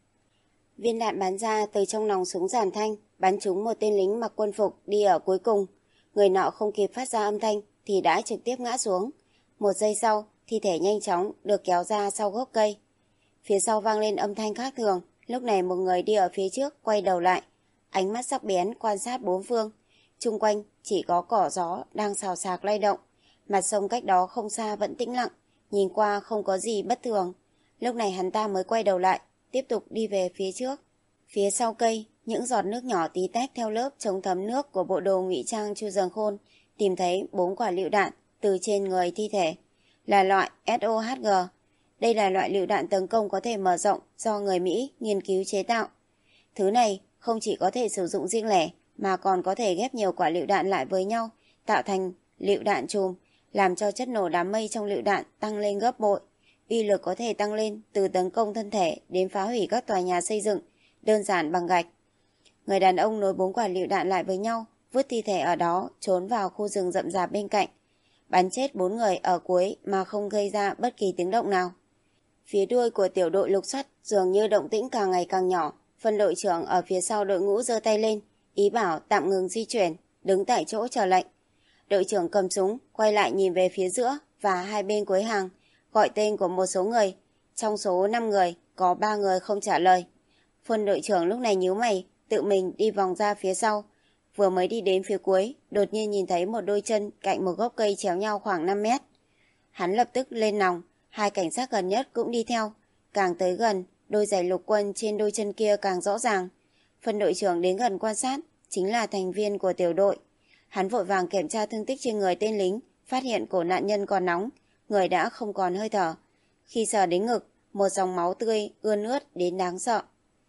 Viên đạn bắn ra từ trong nòng súng giảm thanh, bắn trúng một tên lính mặc quân phục đi ở cuối cùng. Người nọ không kịp phát ra âm thanh thì đã trực tiếp ngã xuống. Một giây sau, thi thể nhanh chóng được kéo ra sau gốc cây. Phía sau vang lên âm thanh khác thường, lúc này một người đi ở phía trước quay đầu lại, ánh mắt sắc bén quan sát bốn phương. Chung quanh chỉ có cỏ gió đang xào xạc lay động, mặt sông cách đó không xa vẫn tĩnh lặng, nhìn qua không có gì bất thường. Lúc này hắn ta mới quay đầu lại, tiếp tục đi về phía trước. Phía sau cây, những giọt nước nhỏ tí tách theo lớp chống thấm nước của bộ đồ ngụy trang Chu Dần Khôn tìm thấy bốn quả lựu đạn từ trên người thi thể, là loại ét o hát giê. Đây là loại lựu đạn tấn công có thể mở rộng do người Mỹ nghiên cứu chế tạo. Thứ này không chỉ có thể sử dụng riêng lẻ mà còn có thể ghép nhiều quả lựu đạn lại với nhau, tạo thành lựu đạn chùm, làm cho chất nổ đám mây trong lựu đạn tăng lên gấp bội. Uy lực có thể tăng lên từ tấn công thân thể đến phá hủy các tòa nhà xây dựng, đơn giản bằng gạch. Người đàn ông nối bốn quả lựu đạn lại với nhau, vứt thi thể ở đó, trốn vào khu rừng rậm rạp bên cạnh. Bắn chết bốn người ở cuối mà không gây ra bất kỳ tiếng động nào. Phía đuôi của tiểu đội lục soát dường như động tĩnh càng ngày càng nhỏ. Phân đội trưởng ở phía sau đội ngũ giơ tay lên, ý bảo tạm ngừng di chuyển, đứng tại chỗ chờ lệnh. Đội trưởng cầm súng, quay lại nhìn về phía giữa và hai bên cuối hàng, gọi tên của một số người. Trong số năm người, có ba người không trả lời. Phân đội trưởng lúc này nhíu mày, tự mình đi vòng ra phía sau. Vừa mới đi đến phía cuối, đột nhiên nhìn thấy một đôi chân cạnh một gốc cây chéo nhau khoảng năm mét. Hắn lập tức lên nòng, hai cảnh sát gần nhất cũng đi theo. Càng tới gần, đôi giày lục quân trên đôi chân kia càng rõ ràng. Phân đội trưởng đến gần quan sát, chính là thành viên của tiểu đội. Hắn vội vàng kiểm tra thương tích trên người tên lính, phát hiện cổ nạn nhân còn nóng, người đã không còn hơi thở. Khi sờ đến ngực, một dòng máu tươi ươn ướt đến đáng sợ.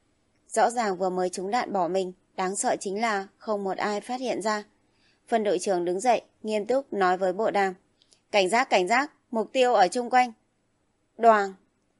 Rõ ràng vừa mới trúng đạn bỏ mình, đáng sợ chính là không một ai phát hiện ra. Phân đội trưởng đứng dậy, nghiêm túc nói với bộ đàm. Cảnh giác, cảnh giác, mục tiêu ở chung quanh. Đoàng!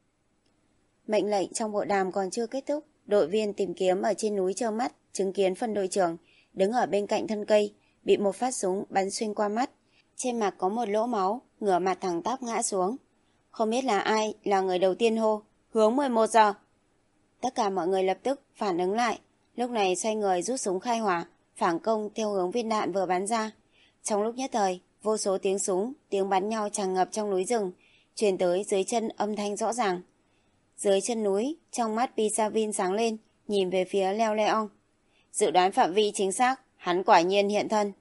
Mệnh lệnh trong bộ đàm còn chưa kết thúc, đội viên tìm kiếm ở trên núi trơ mắt, chứng kiến phân đội trưởng đứng ở bên cạnh thân cây, bị một phát súng bắn xuyên qua mắt. Trên mặt có một lỗ máu, ngửa mặt thẳng tắp ngã xuống. Không biết là ai là người đầu tiên hô, hướng mười một giờ. Tất cả mọi người lập tức phản ứng lại, lúc này xoay người rút súng khai hỏa, phản công theo hướng viên đạn vừa bắn ra. Trong lúc nhất thời, vô số tiếng súng, tiếng bắn nhau tràn ngập trong núi rừng, truyền tới dưới chân âm thanh rõ ràng. Dưới chân núi, trong mắt Pisavin sáng lên, nhìn về phía Leo Leong. Dự đoán phạm vi chính xác, hắn quả nhiên hiện thân.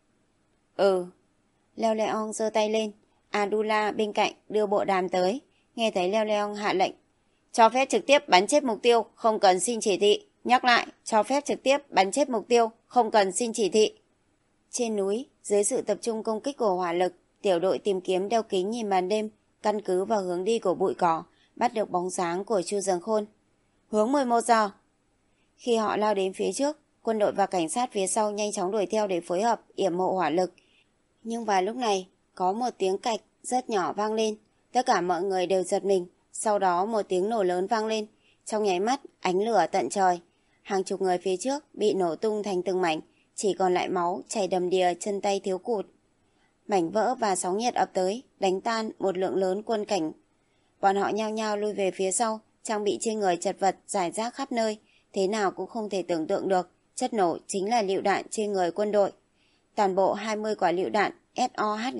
Ừ. Leo Leong giơ tay lên, Adula bên cạnh đưa bộ đàm tới, nghe thấy Leo Leong hạ lệnh. Cho phép trực tiếp bắn chết mục tiêu, không cần xin chỉ thị. Nhắc lại, cho phép trực tiếp bắn chết mục tiêu, không cần xin chỉ thị. Trên núi, dưới sự tập trung công kích của hỏa lực, tiểu đội tìm kiếm đeo kính nhìn màn đêm, căn cứ vào hướng đi của bụi cỏ, bắt được bóng dáng của Chu Dần Khôn. Hướng mười một giờ. Khi họ lao đến phía trước, quân đội và cảnh sát phía sau nhanh chóng đuổi theo để phối hợp yểm hộ hỏa lực. Nhưng vào lúc này, có một tiếng cạch rất nhỏ vang lên. Tất cả mọi người đều giật mình. Sau đó một tiếng nổ lớn vang lên. Trong nháy mắt, ánh lửa tận trời. Hàng chục người phía trước bị nổ tung thành từng mảnh, chỉ còn lại máu chảy đầm đìa, chân tay thiếu cụt. Mảnh vỡ và sóng nhiệt ập tới, đánh tan một lượng lớn quân cảnh. Bọn họ nhao nhao lui về phía sau, trang bị trên người chật vật rải rác khắp nơi, thế nào cũng không thể tưởng tượng được, chất nổ chính là lựu đạn trên người quân đội. Toàn bộ hai mươi quả lựu đạn ét o hát giê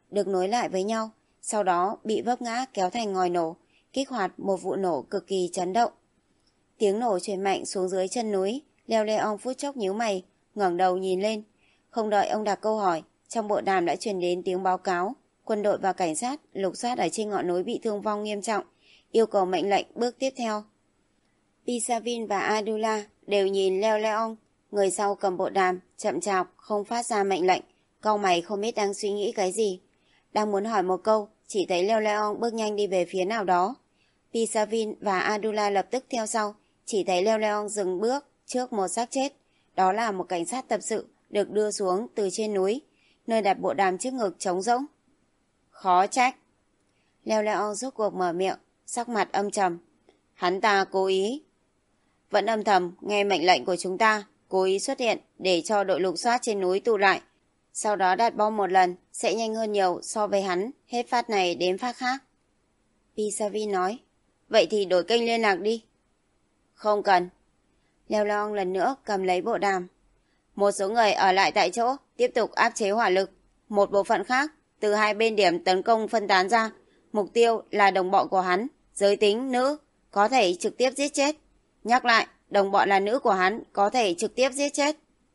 được nối lại với nhau, sau đó bị vấp ngã kéo thành ngòi nổ, kích hoạt một vụ nổ cực kỳ chấn động. Tiếng nổ truyền mạnh xuống dưới chân núi, Leo Leong phút chốc nhíu mày, ngẩng đầu nhìn lên. Không đợi ông đặt câu hỏi, trong bộ đàm đã truyền đến tiếng báo cáo, quân đội và cảnh sát lục soát ở trên ngọn núi bị thương vong nghiêm trọng, yêu cầu mệnh lệnh bước tiếp theo. Pisavin và Adula đều nhìn Leo Leong, người sau cầm bộ đàm, chậm chạp, không phát ra mệnh lệnh, cau mày không biết đang suy nghĩ cái gì. Đang muốn hỏi một câu, chỉ thấy Leo Leong bước nhanh đi về phía nào đó. Pisavin và Adula lập tức theo sau, chỉ thấy Leo Leong dừng bước trước một xác chết. Đó là một cảnh sát tập sự được đưa xuống từ trên núi, nơi đặt bộ đàm trước ngực trống rỗng. Khó trách. Leo Leong rốt cuộc mở miệng, sắc mặt âm trầm. Hắn ta cố ý. Vẫn âm thầm nghe mệnh lệnh của chúng ta, cố ý xuất hiện để cho đội lục soát trên núi tụ lại. Sau đó đặt bom một lần sẽ nhanh hơn nhiều so với hắn hết phát này đến phát khác. Pisavin nói. Vậy thì đổi kênh liên lạc đi. Không cần. Leo Leong lần nữa cầm lấy bộ đàm. Một số người ở lại tại chỗ tiếp tục áp chế hỏa lực. Một bộ phận khác từ hai bên điểm tấn công phân tán ra. Mục tiêu là đồng bọn của hắn, giới tính nữ, có thể trực tiếp giết chết. Nhắc lại, đồng bọn là nữ của hắn, có thể trực tiếp giết chết.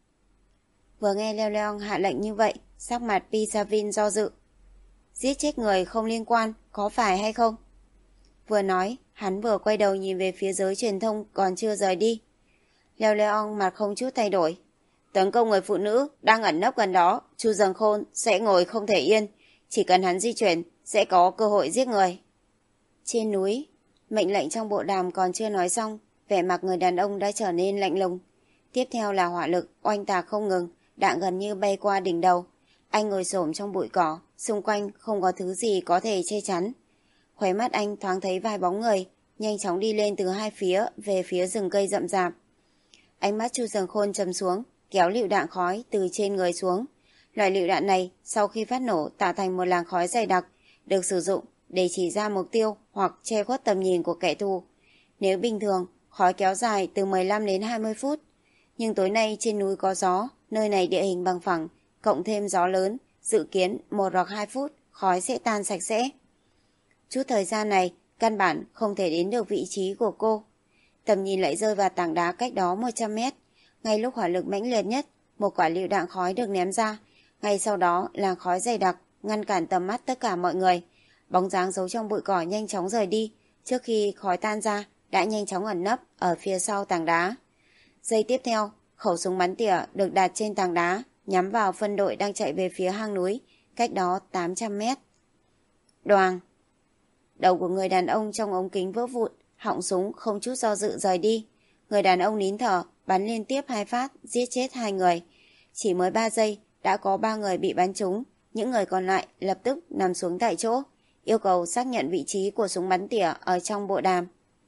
Vừa nghe Leo Leong hạ lệnh như vậy, sắc mặt Pisavin do dự. Giết chết người không liên quan, có phải hay không? Vừa nói, hắn vừa quay đầu nhìn về phía giới truyền thông còn chưa rời đi. Leo Leong mặt không chút thay đổi. Tấn công người phụ nữ đang ẩn nấp gần đó, Chu Dần Khôn sẽ ngồi không thể yên. Chỉ cần hắn di chuyển, sẽ có cơ hội giết người. Trên núi, mệnh lệnh trong bộ đàm còn chưa nói xong, vẻ mặt người đàn ông đã trở nên lạnh lùng. Tiếp theo là hỏa lực oanh tạc không ngừng, đạn gần như bay qua đỉnh đầu. Anh ngồi xổm trong bụi cỏ, xung quanh không có thứ gì có thể che chắn. Khóe mắt anh thoáng thấy vài bóng người, nhanh chóng đi lên từ hai phía về phía rừng cây rậm rạp. Ánh mắt Chu Dần Khôn trầm xuống, kéo lựu đạn khói từ trên người xuống. Loại lựu đạn này sau khi phát nổ tạo thành một làn khói dày đặc, được sử dụng để chỉ ra mục tiêu hoặc che khuất tầm nhìn của kẻ thù. Nếu bình thường, khói kéo dài từ mười lăm đến hai mươi phút. Nhưng tối nay trên núi có gió, nơi này địa hình bằng phẳng, cộng thêm gió lớn, dự kiến một hoặc hai phút khói sẽ tan sạch sẽ. Chút thời gian này, căn bản không thể đến được vị trí của cô. Tầm nhìn lại rơi vào tảng đá cách đó một trăm mét. Ngay lúc hỏa lực mãnh liệt nhất, một quả lựu đạn khói được ném ra. Ngay sau đó, làn khói dày đặc, ngăn cản tầm mắt tất cả mọi người. Bóng dáng giấu trong bụi cỏ nhanh chóng rời đi. Trước khi khói tan ra, đã nhanh chóng ẩn nấp ở phía sau tảng đá. Giây tiếp theo, khẩu súng bắn tỉa được đặt trên tảng đá, nhắm vào phân đội đang chạy về phía hang núi, cách đó tám trăm mét. Đoàng! Đầu của người đàn ông trong ống kính vỡ vụn, họng súng không chút do dự rời đi. Người đàn ông nín thở, bắn liên tiếp hai phát, giết chết hai người. Chỉ mới ba giây, đã có ba người bị bắn trúng, những người còn lại lập tức nằm xuống tại chỗ, yêu cầu xác nhận vị trí của súng bắn tỉa ở trong bộ đàm.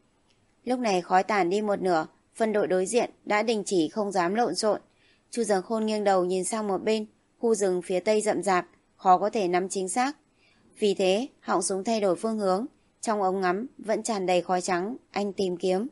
Lúc này khói tàn đi một nửa, phân đội đối diện đã đình chỉ không dám lộn xộn. Chu Dần Khôn nghiêng đầu nhìn sang một bên, khu rừng phía tây rậm rạp, khó có thể nắm chính xác. Vì thế, họng súng thay đổi phương hướng, trong ống ngắm vẫn tràn đầy khói trắng, anh tìm kiếm.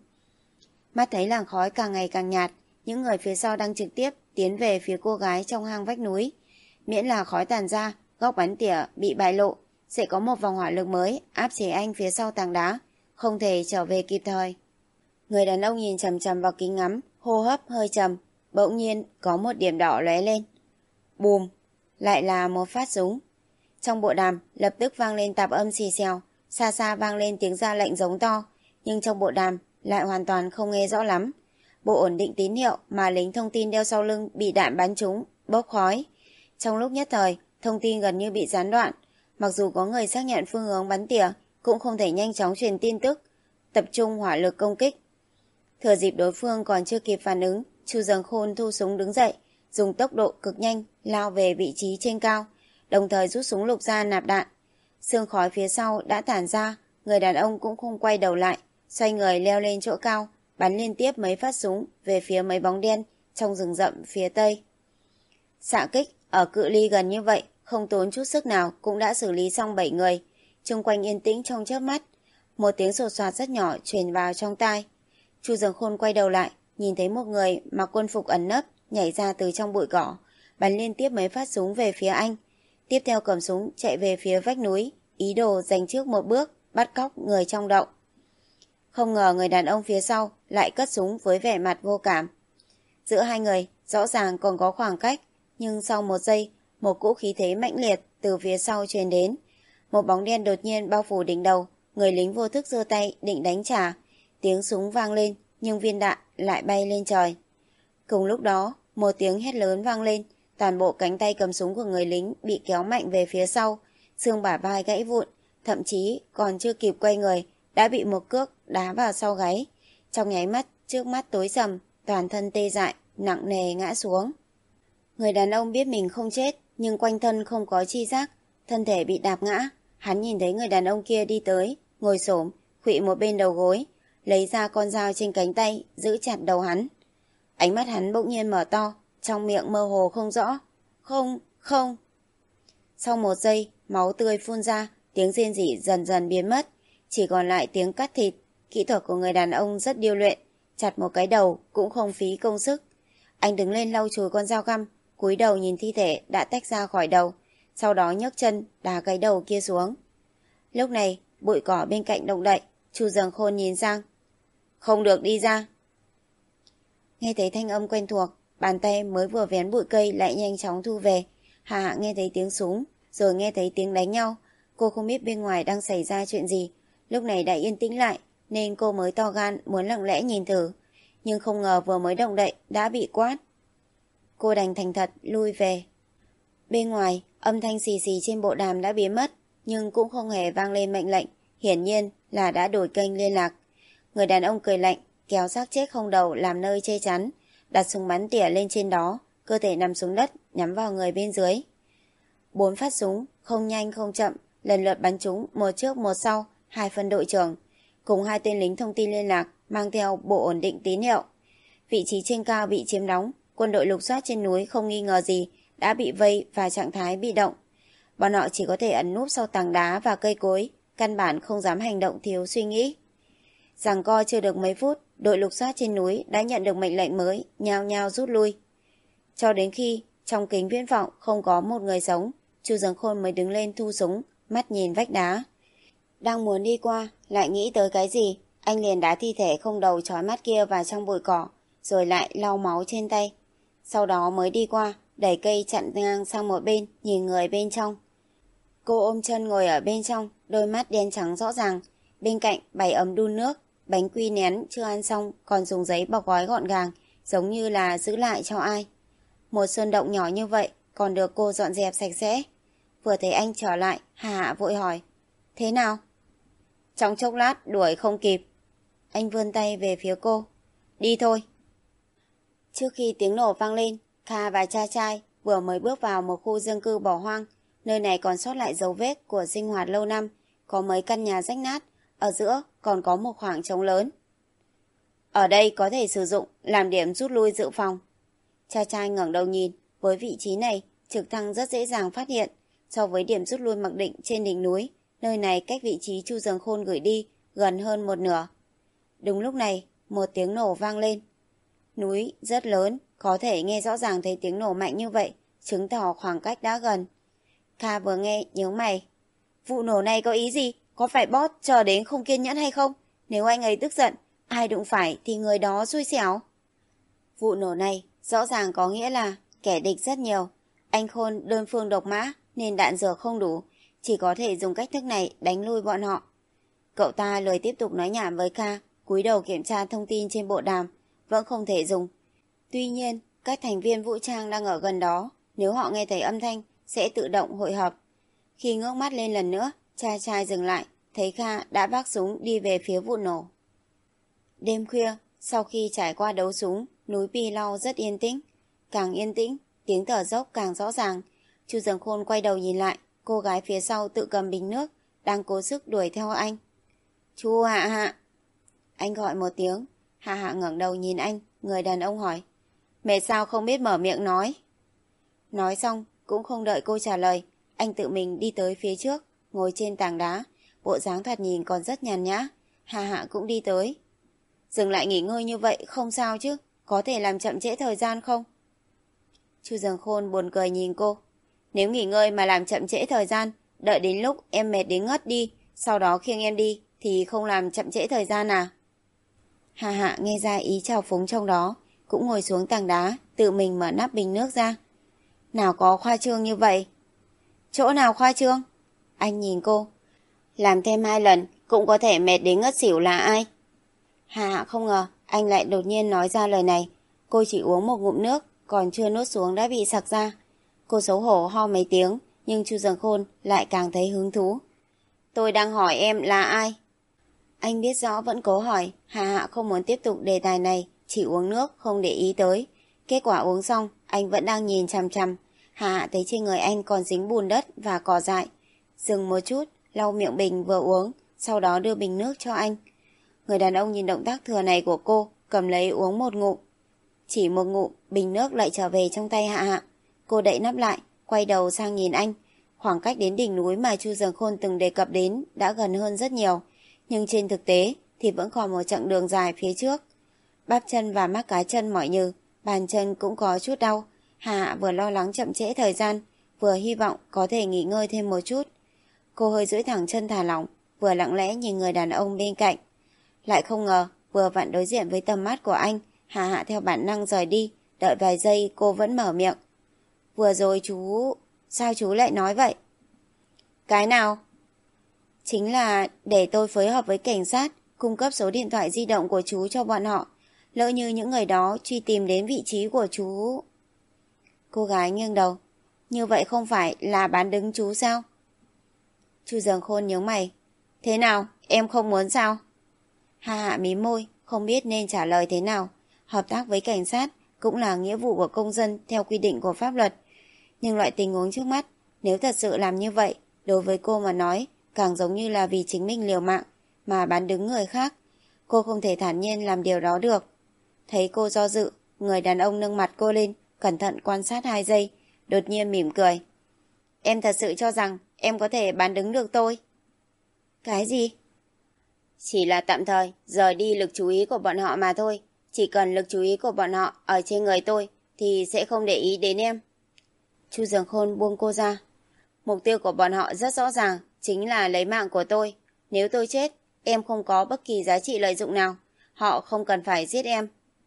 Mắt thấy làn khói càng ngày càng nhạt, những người phía sau đang trực tiếp tiến về phía cô gái trong hang vách núi. Miễn là khói tàn ra, góc bắn tỉa bị bại lộ, sẽ có một vòng hỏa lực mới áp chế anh phía sau tảng đá, không thể trở về kịp thời. Người đàn ông nhìn chằm chằm vào kính ngắm, hô hấp hơi trầm, bỗng nhiên có một điểm đỏ lóe lên. Bùm! Lại là một phát súng. Trong bộ đàm lập tức vang lên tạp âm xì xèo, xa xa vang lên tiếng ra lệnh giống to, nhưng trong bộ đàm lại hoàn toàn không nghe rõ lắm. Bộ ổn định tín hiệu mà lính thông tin đeo sau lưng bị đạn bắn trúng, bốc khói. Trong lúc nhất thời, thông tin gần như bị gián đoạn. Mặc dù có người xác nhận phương hướng bắn tỉa, cũng không thể nhanh chóng truyền tin tức, tập trung hỏa lực công kích. Thừa dịp đối phương còn chưa kịp phản ứng, Chu Dần Khôn thu súng đứng dậy, dùng tốc độ cực nhanh lao về vị trí trên cao, đồng thời rút súng lục ra nạp đạn. Sương khói phía sau đã tản ra, người đàn ông cũng không quay đầu lại, xoay người leo lên chỗ cao, bắn liên tiếp mấy phát súng về phía mấy bóng đen trong rừng rậm phía tây. Xạ kích ở cự ly gần như vậy, không tốn chút sức nào cũng đã xử lý xong bảy người. Chung quanh yên tĩnh trong chớp mắt, một tiếng sột soạt rất nhỏ truyền vào trong tai. Chu Dần Khôn quay đầu lại, nhìn thấy một người mặc quân phục ẩn nấp nhảy ra từ trong bụi cỏ, bắn liên tiếp mấy phát súng về phía anh. tiếp theo cầm súng chạy về phía vách núi, ý đồ giành trước một bước, bắt cóc người trong động. Không ngờ người đàn ông phía sau lại cất súng với vẻ mặt vô cảm. Giữa hai người rõ ràng còn có khoảng cách, nhưng sau một giây, một cỗ khí thế mãnh liệt từ phía sau truyền đến. Một bóng đen đột nhiên bao phủ đỉnh đầu, người lính vô thức giơ tay định đánh trả. Tiếng súng vang lên, nhưng viên đạn lại bay lên trời. Cùng lúc đó, một tiếng hét lớn vang lên, toàn bộ cánh tay cầm súng của người lính bị kéo mạnh về phía sau, xương bả vai gãy vụn, thậm chí còn chưa kịp quay người đã bị một cước đá vào sau gáy. Trong nháy mắt, trước mắt tối sầm, toàn thân tê dại, nặng nề ngã xuống. Người đàn ông biết mình không chết, nhưng quanh thân không có chi giác, thân thể bị đạp ngã. Hắn nhìn thấy người đàn ông kia đi tới, ngồi xổm, khuỵu một bên đầu gối, lấy ra con dao trên cánh tay, giữ chặt đầu hắn. Ánh mắt hắn bỗng nhiên mở to, trong miệng mơ hồ không rõ. Không, không. Sau một giây, máu tươi phun ra, tiếng rên rỉ dần dần biến mất, chỉ còn lại tiếng cắt thịt. Kỹ thuật của người đàn ông rất điêu luyện, chặt một cái đầu cũng không phí công sức. Anh đứng lên lau chùi con dao găm, cúi đầu nhìn thi thể đã tách ra khỏi đầu, sau đó nhấc chân đá cái đầu kia xuống. Lúc này, bụi cỏ bên cạnh động đậy, Chu Dâng Khôn nhìn sang. Không được đi ra. Nghe thấy thanh âm quen thuộc, bàn tay mới vừa vén bụi cây lại nhanh chóng thu về. Hà Hạ nghe thấy tiếng súng, rồi nghe thấy tiếng đánh nhau. Cô không biết bên ngoài đang xảy ra chuyện gì. Lúc này đã yên tĩnh lại, nên cô mới to gan muốn lặng lẽ nhìn thử. Nhưng không ngờ vừa mới động đậy đã bị quát. Cô đành thành thật lui về. Bên ngoài, âm thanh xì xì trên bộ đàm đã biến mất, nhưng cũng không hề vang lên mệnh lệnh, hiển nhiên là đã đổi kênh liên lạc. Người đàn ông cười lạnh, kéo xác chết không đầu làm nơi che chắn, đặt súng bắn tỉa lên trên đó, cơ thể nằm xuống đất, nhắm vào người bên dưới. Bốn phát súng, không nhanh không chậm, lần lượt bắn trúng một trước một sau, hai phân đội trưởng, cùng hai tên lính thông tin liên lạc mang theo bộ ổn định tín hiệu. Vị trí trên cao bị chiếm đóng, quân đội lục soát trên núi không nghi ngờ gì đã bị vây và trạng thái bị động. Bọn họ chỉ có thể ẩn núp sau tảng đá và cây cối, căn bản không dám hành động thiếu suy nghĩ. Giằng co chưa được mấy phút, đội lục soát trên núi đã nhận được mệnh lệnh mới, nhao nhao rút lui. Cho đến khi trong kính viễn vọng không có một người sống, Chu Dâng Khôn mới đứng lên thu súng, mắt nhìn vách đá. Đang muốn đi qua, lại nghĩ tới cái gì, anh liền đá thi thể không đầu chói mắt kia vào trong bụi cỏ, rồi lại lau máu trên tay. Sau đó mới đi qua, đẩy cây chặn ngang sang một bên, nhìn người bên trong. Cô ôm chân ngồi ở bên trong, đôi mắt đen trắng rõ ràng. Bên cạnh bày ấm đun nước, bánh quy nén chưa ăn xong còn dùng giấy bọc gói gọn gàng, giống như là giữ lại cho ai. Một sơn động nhỏ như vậy còn được cô dọn dẹp sạch sẽ. Vừa thấy anh trở lại, Hà Hạ vội hỏi, thế nào? Trong chốc lát đuổi không kịp. Anh vươn tay về phía cô, đi thôi. Trước khi tiếng nổ vang lên, Kha và cha trai vừa mới bước vào một khu dân cư bỏ hoang. Nơi này còn sót lại dấu vết của sinh hoạt lâu năm, có mấy căn nhà rách nát, ở giữa còn có một khoảng trống lớn. Ở đây có thể sử dụng làm điểm rút lui dự phòng. Cha trai ngẩng đầu nhìn, với vị trí này, trực thăng rất dễ dàng phát hiện. So với điểm rút lui mặc định trên đỉnh núi, nơi này cách vị trí Chu Dâng Khôn gửi đi gần hơn một nửa. Đúng lúc này, một tiếng nổ vang lên. Núi rất lớn, có thể nghe rõ ràng thấy tiếng nổ mạnh như vậy, chứng tỏ khoảng cách đã gần. Kha vừa nghe nhớ mày. Vụ nổ này có ý gì? Có phải boss chờ đến không kiên nhẫn hay không? Nếu anh ấy tức giận, ai đụng phải thì người đó xui xẻo. Vụ nổ này rõ ràng có nghĩa là kẻ địch rất nhiều. Anh Khôn đơn phương độc mã nên đạn dược không đủ, chỉ có thể dùng cách thức này đánh lui bọn họ. Cậu ta lười tiếp tục nói nhảm với Kha, cúi đầu kiểm tra thông tin trên bộ đàm, vẫn không thể dùng. Tuy nhiên, các thành viên vũ trang đang ở gần đó, nếu họ nghe thấy âm thanh sẽ tự động hội hợp. Khi ngước mắt lên lần nữa, cha trai dừng lại, thấy Kha đã vác súng đi về phía vụ nổ. Đêm khuya, sau khi trải qua đấu súng, núi Pi Lau rất yên tĩnh. Càng yên tĩnh, tiếng thở dốc càng rõ ràng. Chu Dâng Khôn quay đầu nhìn lại, cô gái phía sau tự cầm bình nước, đang cố sức đuổi theo anh. Chu Hạ Hạ. Anh gọi một tiếng, Hạ Hạ ngẩng đầu nhìn anh, người đàn ông hỏi. Mẹ sao không biết mở miệng nói? Nói xong, cũng không đợi cô trả lời, anh tự mình đi tới phía trước, ngồi trên tảng đá, bộ dáng thoạt nhìn còn rất nhàn nhã. Hạ Hạ cũng đi tới. Dừng lại nghỉ ngơi như vậy không sao chứ, có thể làm chậm trễ thời gian không? Chu Dâng Khôn buồn cười nhìn cô. Nếu nghỉ ngơi mà làm chậm trễ thời gian, đợi đến lúc em mệt đến ngất đi, sau đó khiêng em đi, thì không làm chậm trễ thời gian à? Hà Hạ nghe ra ý trào phúng trong đó, cũng ngồi xuống tảng đá, tự mình mở nắp bình nước ra. Nào có khoa trương như vậy? Chỗ nào khoa trương? Anh nhìn cô. Làm thêm hai lần, cũng có thể mệt đến ngất xỉu là ai? Hà Hạ không ngờ, anh lại đột nhiên nói ra lời này. Cô chỉ uống một ngụm nước, còn chưa nuốt xuống đã bị sặc ra. Cô xấu hổ ho mấy tiếng, nhưng Chu Dần Khôn lại càng thấy hứng thú. Tôi đang hỏi em là ai? Anh biết rõ vẫn cố hỏi, Hà Hạ không muốn tiếp tục đề tài này, chỉ uống nước, không để ý tới. Kết quả uống xong, anh vẫn đang nhìn chằm chằm. Hà Hạ thấy trên người anh còn dính bùn đất và cỏ dại. Dừng một chút, lau miệng bình vừa uống, sau đó đưa bình nước cho anh. Người đàn ông nhìn động tác thừa này của cô, cầm lấy uống một ngụm. Chỉ một ngụm, bình nước lại trở về trong tay Hạ Hạ. Cô đậy nắp lại, quay đầu sang nhìn anh. Khoảng cách đến đỉnh núi mà Chu Dần Khôn từng đề cập đến đã gần hơn rất nhiều. Nhưng trên thực tế thì vẫn còn một chặng đường dài phía trước. Bắp chân và mắt cá chân mỏi nhừ, bàn chân cũng có chút đau. Hà Hạ vừa lo lắng chậm trễ thời gian, vừa hy vọng có thể nghỉ ngơi thêm một chút. Cô hơi duỗi thẳng chân thả lỏng, vừa lặng lẽ nhìn người đàn ông bên cạnh. Lại không ngờ, vừa vặn đối diện với tầm mắt của anh, Hà Hạ theo bản năng rời đi, đợi vài giây cô vẫn mở miệng. Vừa rồi chú... Sao chú lại nói vậy? Cái nào? Chính là để tôi phối hợp với cảnh sát, cung cấp số điện thoại di động của chú cho bọn họ. Lỡ như những người đó truy tìm đến vị trí của chú... Cô gái nghiêng đầu. Như vậy không phải là bán đứng chú sao? Chu Dần Khôn nhướng mày. Thế nào? Em không muốn sao? Hà Hạ mím môi, không biết nên trả lời thế nào. Hợp tác với cảnh sát cũng là nghĩa vụ của công dân theo quy định của pháp luật. Nhưng loại tình huống trước mắt, nếu thật sự làm như vậy, đối với cô mà nói, càng giống như là vì chính mình liều mạng, mà bán đứng người khác. Cô không thể thản nhiên làm điều đó được. Thấy cô do dự, người đàn ông nâng mặt cô lên, cẩn thận quan sát hai giây, đột nhiên mỉm cười. Em thật sự cho rằng em có thể bán đứng được tôi? Cái gì? Chỉ là tạm thời, rời đi lực chú ý của bọn họ mà thôi. Chỉ cần lực chú ý của bọn họ ở trên người tôi, thì sẽ không để ý đến em. Chu Dần Khôn buông cô ra. Mục tiêu của bọn họ rất rõ ràng, chính là lấy mạng của tôi. Nếu tôi chết, em không có bất kỳ giá trị lợi dụng nào. Họ không cần phải giết em.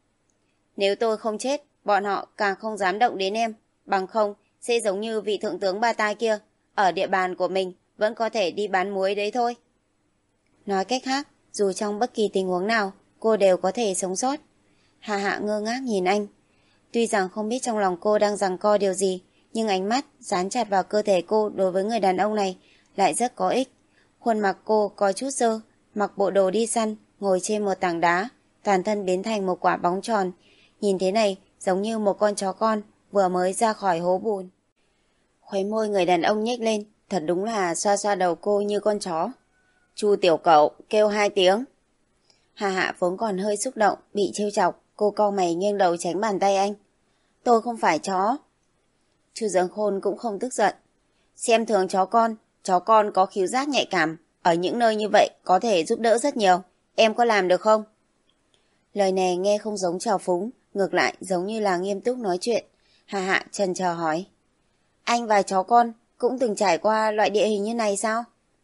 Nếu tôi không chết, bọn họ càng không dám động đến em. Bằng không, sẽ giống như vị thượng tướng ba tai kia. Ở địa bàn của mình, vẫn có thể đi bán muối đấy thôi. Nói cách khác, dù trong bất kỳ tình huống nào, cô đều có thể sống sót. Hà Hạ ngơ ngác nhìn anh. Tuy rằng không biết trong lòng cô đang giằng co điều gì, nhưng ánh mắt dán chặt vào cơ thể cô đối với người đàn ông này lại rất có ích. Khuôn mặt cô có chút dơ, mặc bộ đồ đi săn, ngồi trên một tảng đá, toàn thân biến thành một quả bóng tròn. Nhìn thế này giống như một con chó con vừa mới ra khỏi hố bùn. Khóe môi người đàn ông nhếch lên, thật đúng là xoa xoa đầu cô như con chó. Chu tiểu cậu, kêu hai tiếng. Hà Hạ vốn còn hơi xúc động, bị trêu chọc, cô cau mày nghiêng đầu tránh bàn tay anh. Tôi không phải chó. Chu Dần Khôn cũng không tức giận. Xem thường chó con, chó con có khứu giác nhạy cảm, ở những nơi như vậy có thể giúp đỡ rất nhiều. Em có làm được không? Lời này nghe không giống trào phúng, ngược lại giống như là nghiêm túc nói chuyện. Hà Hạ chần chờ hỏi. Anh và chó con cũng từng trải qua loại địa hình như này sao?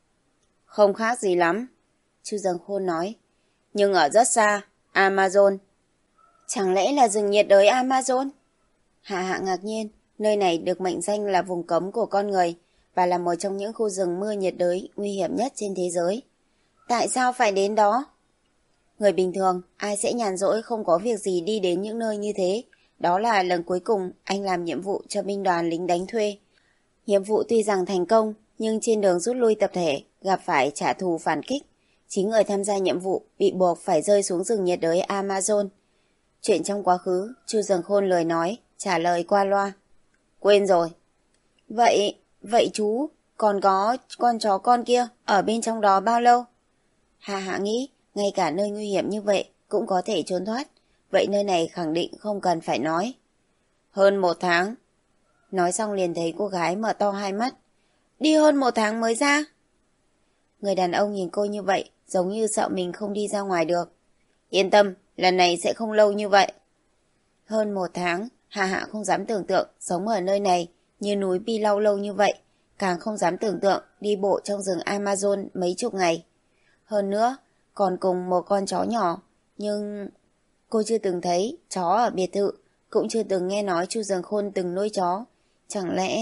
Không khác gì lắm, Chu Dần Khôn nói. Nhưng ở rất xa, Amazon. Chẳng lẽ là rừng nhiệt đới Amazon? Hạ Hạ ngạc nhiên, nơi này được mệnh danh là vùng cấm của con người và là một trong những khu rừng mưa nhiệt đới nguy hiểm nhất trên thế giới. Tại sao phải đến đó? Người bình thường, ai sẽ nhàn rỗi không có việc gì đi đến những nơi như thế? Đó là lần cuối cùng anh làm nhiệm vụ cho binh đoàn lính đánh thuê. Nhiệm vụ tuy rằng thành công, nhưng trên đường rút lui tập thể, gặp phải trả thù phản kích. Chính người tham gia nhiệm vụ bị buộc phải rơi xuống rừng nhiệt đới Amazon. Chuyện trong quá khứ, Chu Dần Khôn lười nói, trả lời qua loa. Quên rồi. Vậy, vậy chú, còn có con chó con kia ở bên trong đó bao lâu? Hà Hạ nghĩ, ngay cả nơi nguy hiểm như vậy cũng có thể trốn thoát. Vậy nơi này khẳng định không cần phải nói. Hơn một tháng. Nói xong liền thấy cô gái mở to hai mắt. Đi hơn một tháng mới ra. Người đàn ông nhìn cô như vậy, giống như sợ mình không đi ra ngoài được. Yên tâm, lần này sẽ không lâu như vậy. Hơn một tháng, Hà Hạ không dám tưởng tượng sống ở nơi này, như núi Pi Lau lâu như vậy, càng không dám tưởng tượng đi bộ trong rừng Amazon mấy chục ngày. Hơn nữa, còn cùng một con chó nhỏ, nhưng cô chưa từng thấy chó ở biệt thự, cũng chưa từng nghe nói Chu Dần Khôn từng nuôi chó. Chẳng lẽ...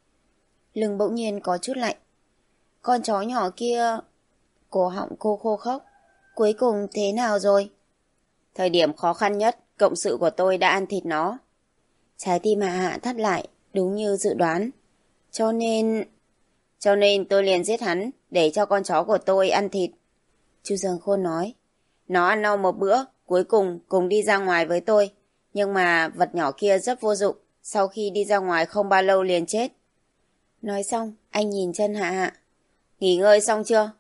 Lưng bỗng nhiên có chút lạnh. Con chó nhỏ kia... Cổ họng cô khô khốc. Cuối cùng thế nào rồi? Thời điểm khó khăn nhất, cộng sự của tôi đã ăn thịt nó. Trái tim Hạ Hạ thắt lại, đúng như dự đoán. Cho nên... Cho nên tôi liền giết hắn, để cho con chó của tôi ăn thịt. Chu Dần Khôn nói. Nó ăn no một bữa, cuối cùng cùng đi ra ngoài với tôi. Nhưng mà vật nhỏ kia rất vô dụng, sau khi đi ra ngoài không bao lâu liền chết. Nói xong, anh nhìn chân Hạ Hạ. Nghỉ ngơi xong chưa?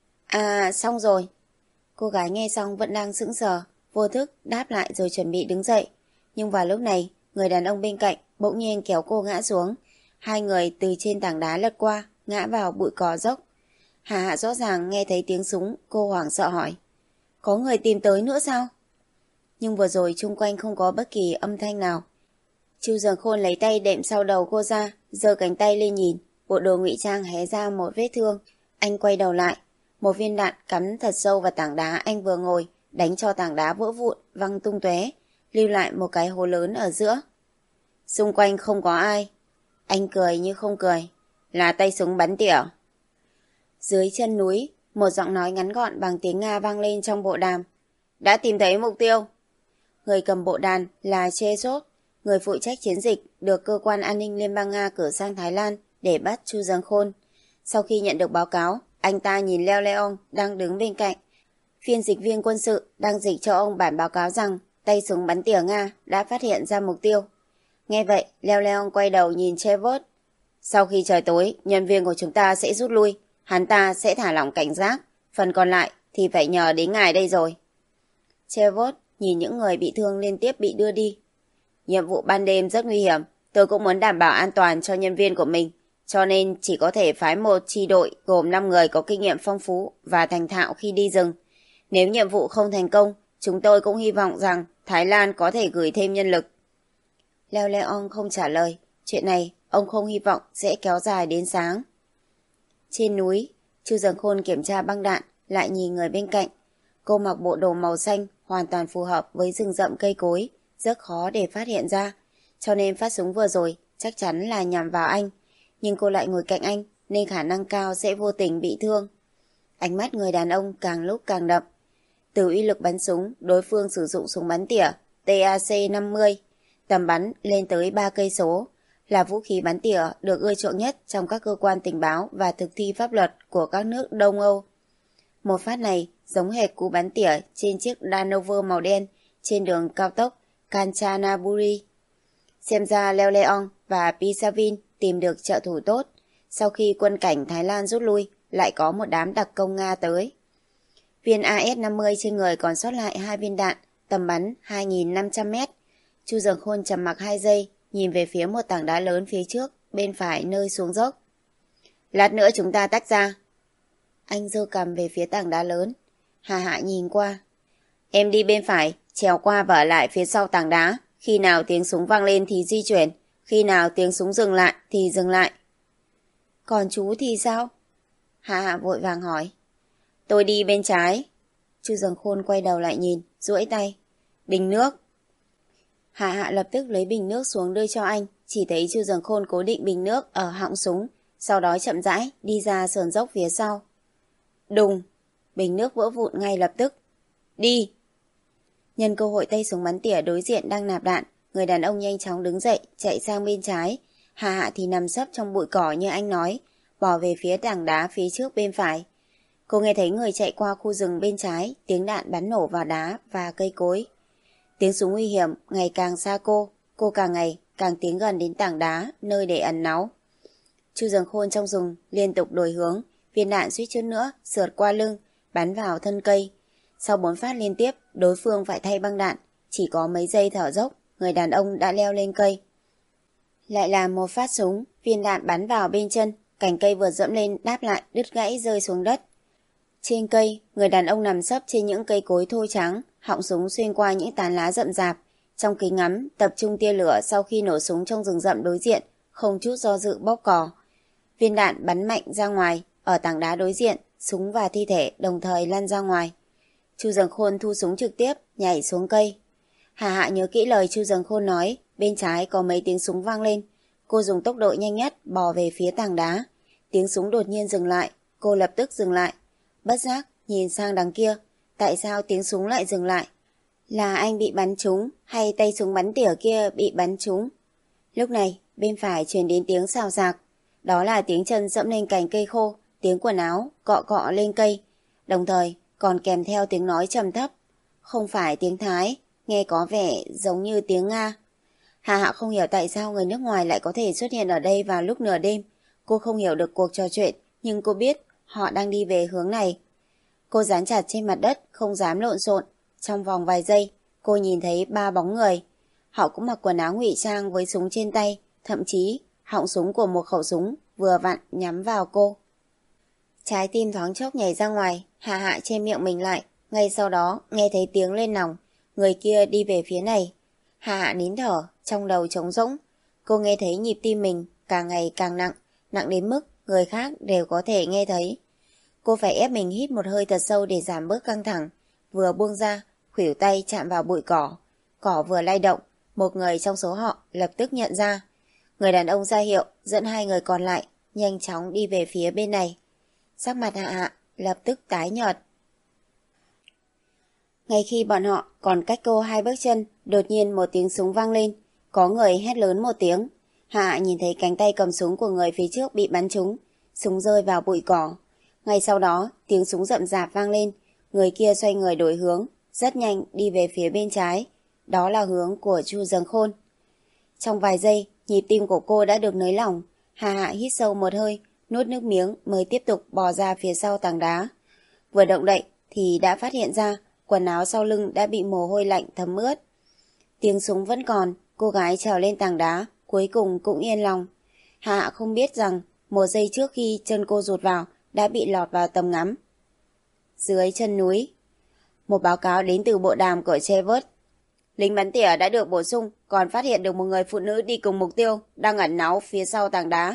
À, xong rồi. Cô gái nghe xong vẫn đang sững sờ, vô thức đáp lại rồi chuẩn bị đứng dậy. Nhưng vào lúc này, người đàn ông bên cạnh bỗng nhiên kéo cô ngã xuống. Hai người từ trên tảng đá lật qua, ngã vào bụi cỏ dốc. Hạ Hạ rõ ràng nghe thấy tiếng súng, cô hoảng sợ hỏi. Có người tìm tới nữa sao? Nhưng vừa rồi chung quanh không có bất kỳ âm thanh nào. Chu Dần Khôn lấy tay đệm sau đầu cô ra, giơ cánh tay lên nhìn, bộ đồ ngụy trang hé ra một vết thương. Anh quay đầu lại, một viên đạn cắm thật sâu vào tảng đá anh vừa ngồi, đánh cho tảng đá vỡ vụn, văng tung tóe, lưu lại một cái hố lớn ở giữa. Xung quanh không có ai. Anh cười như không cười. Là tay súng bắn tỉa. Dưới chân núi, một giọng nói ngắn gọn bằng tiếng Nga vang lên trong bộ đàm. Đã tìm thấy mục tiêu. Người cầm bộ đàn là Chesot, người phụ trách chiến dịch được cơ quan an ninh Liên bang Nga cử sang Thái Lan để bắt Chu Dần Khôn. Sau khi nhận được báo cáo, anh ta nhìn Leo Leong đang đứng bên cạnh. Phiên dịch viên quân sự đang dịch cho ông bản báo cáo rằng tay súng bắn tỉa Nga đã phát hiện ra mục tiêu. Nghe vậy, Leo Leong quay đầu nhìn Chevot. Sau khi trời tối, nhân viên của chúng ta sẽ rút lui. Hắn ta sẽ thả lỏng cảnh giác. Phần còn lại thì phải nhờ đến ngài đây rồi. Chevot nhìn những người bị thương liên tiếp bị đưa đi. Nhiệm vụ ban đêm rất nguy hiểm. Tôi cũng muốn đảm bảo an toàn cho nhân viên của mình. Cho nên chỉ có thể phái một chi đội gồm năm người có kinh nghiệm phong phú và thành thạo khi đi rừng. Nếu nhiệm vụ không thành công, chúng tôi cũng hy vọng rằng Thái Lan có thể gửi thêm nhân lực. Leo Leong không trả lời. Chuyện này ông không hy vọng sẽ kéo dài đến sáng. Trên núi, Chu Dần Khôn kiểm tra băng đạn, lại nhìn người bên cạnh. Cô mặc bộ đồ màu xanh hoàn toàn phù hợp với rừng rậm cây cối, rất khó để phát hiện ra. Cho nên phát súng vừa rồi chắc chắn là nhằm vào anh. Nhưng cô lại ngồi cạnh anh nên khả năng cao sẽ vô tình bị thương. Ánh mắt người đàn ông càng lúc càng đậm. Từ uy lực bắn súng, đối phương sử dụng súng bắn tỉa T A C năm mươi, tầm bắn lên tới ba cây số, là vũ khí bắn tỉa được ưa chuộng nhất trong các cơ quan tình báo và thực thi pháp luật của các nước Đông Âu. Một phát này giống hệt cú bắn tỉa trên chiếc Danover màu đen trên đường cao tốc Kanchanaburi. Xem ra Leo Leong và Pisavin tìm được trợ thủ tốt. Sau khi quân cảnh Thái Lan rút lui, lại có một đám đặc công Nga tới. Viên A S năm mươi trên người còn sót lại hai viên đạn, tầm bắn hai nghìn năm trăm mét. Chu Dần Khôn trầm mặc hai giây, nhìn về phía một tảng đá lớn phía trước, bên phải nơi xuống dốc. Lát nữa chúng ta tách ra. Anh giơ cằm về phía tảng đá lớn. Hà Hạ nhìn qua. Em đi bên phải, trèo qua và ở lại phía sau tảng đá. Khi nào tiếng súng vang lên thì di chuyển, khi nào tiếng súng dừng lại thì dừng lại. Còn chú thì sao? Hà Hạ vội vàng hỏi. Tôi đi bên trái. Chu Dần Khôn quay đầu lại nhìn, duỗi tay. Bình nước. Hạ Hạ lập tức lấy bình nước xuống đưa cho anh, chỉ thấy Chu Dần Khôn cố định bình nước ở họng súng, sau đó chậm rãi đi ra sườn dốc phía sau. Đùng, bình nước vỡ vụn ngay lập tức. Đi. Nhân cơ hội tay súng bắn tỉa đối diện đang nạp đạn, người đàn ông nhanh chóng đứng dậy, chạy sang bên trái. Hạ Hạ thì nằm sấp trong bụi cỏ như anh nói, bỏ về phía tảng đá phía trước bên phải. Cô nghe thấy người chạy qua khu rừng bên trái, tiếng đạn bắn nổ vào đá và cây cối. Tiếng súng nguy hiểm ngày càng xa cô, cô càng ngày càng tiến gần đến tảng đá, nơi để ẩn náu. Chu Dần Khôn trong rừng liên tục đổi hướng, viên đạn suýt chút nữa sượt qua lưng, bắn vào thân cây. Sau bốn phát liên tiếp, đối phương phải thay băng đạn, chỉ có mấy giây thở dốc, người đàn ông đã leo lên cây. Lại là một phát súng, viên đạn bắn vào bên chân, cành cây vừa dẫm lên đáp lại đứt gãy rơi xuống đất. Trên cây, người đàn ông nằm sấp trên những cây cối thô trắng, họng súng xuyên qua những tán lá rậm rạp. Trong kính ngắm, tập trung tia lửa sau khi nổ súng trong rừng rậm đối diện, không chút do dự bóp cò. Viên đạn bắn mạnh ra ngoài, ở tảng đá đối diện, súng và thi thể đồng thời lăn ra ngoài. Chu Dần Khôn thu súng trực tiếp, nhảy xuống cây. Hà Hạ nhớ kỹ lời Chu Dần Khôn nói, bên trái có mấy tiếng súng vang lên. Cô dùng tốc độ nhanh nhất bò về phía tảng đá. Tiếng súng đột nhiên dừng lại, cô lập tức dừng lại. Bất giác nhìn sang đằng kia, tại sao tiếng súng lại dừng lại? Là anh bị bắn trúng hay tay súng bắn tỉa kia bị bắn trúng? Lúc này, bên phải truyền đến tiếng xào xạc. Đó là tiếng chân dẫm lên cành cây khô, tiếng quần áo cọ cọ lên cây. Đồng thời còn kèm theo tiếng nói trầm thấp. Không phải tiếng Thái, nghe có vẻ giống như tiếng Nga. Hà Hạ không hiểu tại sao người nước ngoài lại có thể xuất hiện ở đây vào lúc nửa đêm. Cô không hiểu được cuộc trò chuyện, nhưng cô biết họ đang đi về hướng này. Cô dán chặt trên mặt đất, không dám lộn xộn. Trong vòng vài giây, cô nhìn thấy ba bóng người. Họ cũng mặc quần áo ngụy trang với súng trên tay, thậm chí họng súng của một khẩu súng vừa vặn nhắm vào cô. Trái tim thoáng chốc nhảy ra ngoài, Hà Hạ che miệng mình lại. Ngay sau đó nghe thấy tiếng lên nòng, người kia đi về phía này. Hà Hạ nín thở, trong đầu trống rỗng. Cô nghe thấy nhịp tim mình càng ngày càng nặng, nặng đến mức người khác đều có thể nghe thấy. Cô phải ép mình hít một hơi thật sâu để giảm bớt căng thẳng. Vừa buông ra, khuỷu tay chạm vào bụi cỏ. Cỏ vừa lay động, một người trong số họ lập tức nhận ra. Người đàn ông ra hiệu, dẫn hai người còn lại, nhanh chóng đi về phía bên này. Sắc mặt Hạ Hạ lập tức tái nhợt. Ngay khi bọn họ còn cách cô hai bước chân, đột nhiên một tiếng súng vang lên. Có người hét lớn một tiếng. Hạ Hạ nhìn thấy cánh tay cầm súng của người phía trước bị bắn trúng. Súng rơi vào bụi cỏ. Ngay sau đó, tiếng súng rậm rạp vang lên. Người kia xoay người đổi hướng, rất nhanh đi về phía bên trái. Đó là hướng của Chu Dần Khôn. Trong vài giây, nhịp tim của cô đã được nới lỏng. Hà Hạ hít sâu một hơi, nuốt nước miếng mới tiếp tục bò ra phía sau tảng đá. Vừa động đậy thì đã phát hiện ra quần áo sau lưng đã bị mồ hôi lạnh thấm ướt. Tiếng súng vẫn còn, cô gái trèo lên tảng đá, cuối cùng cũng yên lòng. Hà Hạ không biết rằng một giây trước khi chân cô rụt vào đã bị lọt vào tầm ngắm. Dưới chân núi, một báo cáo đến từ bộ đàm của Trevor. Lính bắn tỉa đã được bổ sung, còn phát hiện được một người phụ nữ đi cùng mục tiêu, đang ẩn náu phía sau tảng đá.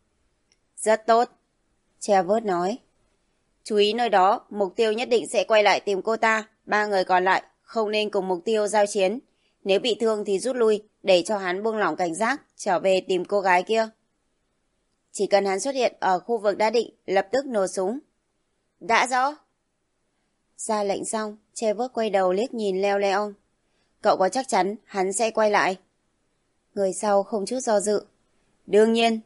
Rất tốt, Trevor nói. Chú ý nơi đó, mục tiêu nhất định sẽ quay lại tìm cô ta. Ba người còn lại không nên cùng mục tiêu giao chiến. Nếu bị thương thì rút lui, để cho hắn buông lỏng cảnh giác, trở về tìm cô gái kia. Chỉ cần hắn xuất hiện ở khu vực đã định, lập tức nổ súng. Đã rõ. Ra lệnh xong, Trevor quay đầu liếc nhìn Leo Leon. Cậu có chắc chắn hắn sẽ quay lại? Người sau không chút do dự. Đương nhiên.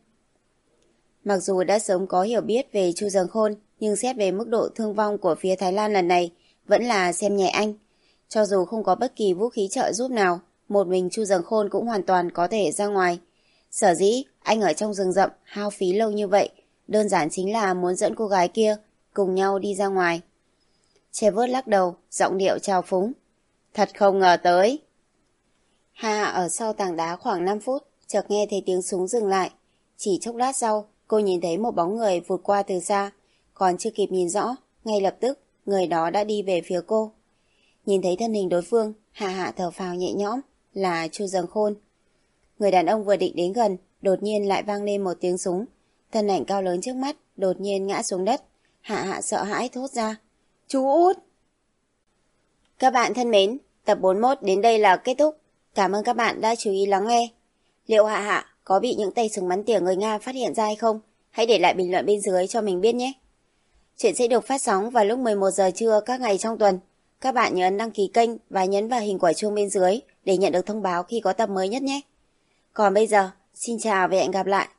Mặc dù đã sớm có hiểu biết về Chu Dần Khôn, nhưng xét về mức độ thương vong của phía Thái Lan lần này, vẫn là xem nhẹ anh. Cho dù không có bất kỳ vũ khí trợ giúp nào, một mình Chu Dần Khôn cũng hoàn toàn có thể ra ngoài. Sở dĩ anh ở trong rừng rậm hao phí lâu như vậy, đơn giản chính là muốn dẫn cô gái kia cùng nhau đi ra ngoài. Trevor lắc đầu, giọng điệu trào phúng. Thật không ngờ tới. Hà ở sau tảng đá khoảng năm phút, chợt nghe thấy tiếng súng dừng lại. Chỉ chốc lát sau, cô nhìn thấy một bóng người vụt qua từ xa. Còn chưa kịp nhìn rõ, ngay lập tức, người đó đã đi về phía cô. Nhìn thấy thân hình đối phương, Hạ Hạ thở phào nhẹ nhõm, là Chu Dần Khôn. Người đàn ông vừa định đến gần, đột nhiên lại vang lên một tiếng súng. Thân ảnh cao lớn trước mắt, đột nhiên ngã xuống đất. Hạ Hạ sợ hãi thốt ra. Chú Út! Các bạn thân mến, tập bốn mươi mốt đến đây là kết thúc. Cảm ơn các bạn đã chú ý lắng nghe. Liệu Hạ Hạ có bị những tay súng bắn tỉa người Nga phát hiện ra hay không? Hãy để lại bình luận bên dưới cho mình biết nhé. Chuyện sẽ được phát sóng vào lúc mười một giờ trưa các ngày trong tuần. Các bạn nhớ ấn đăng ký kênh và nhấn vào hình quả chuông bên dưới để nhận được thông báo khi có tập mới nhất nhé. Còn bây giờ, xin chào và hẹn gặp lại.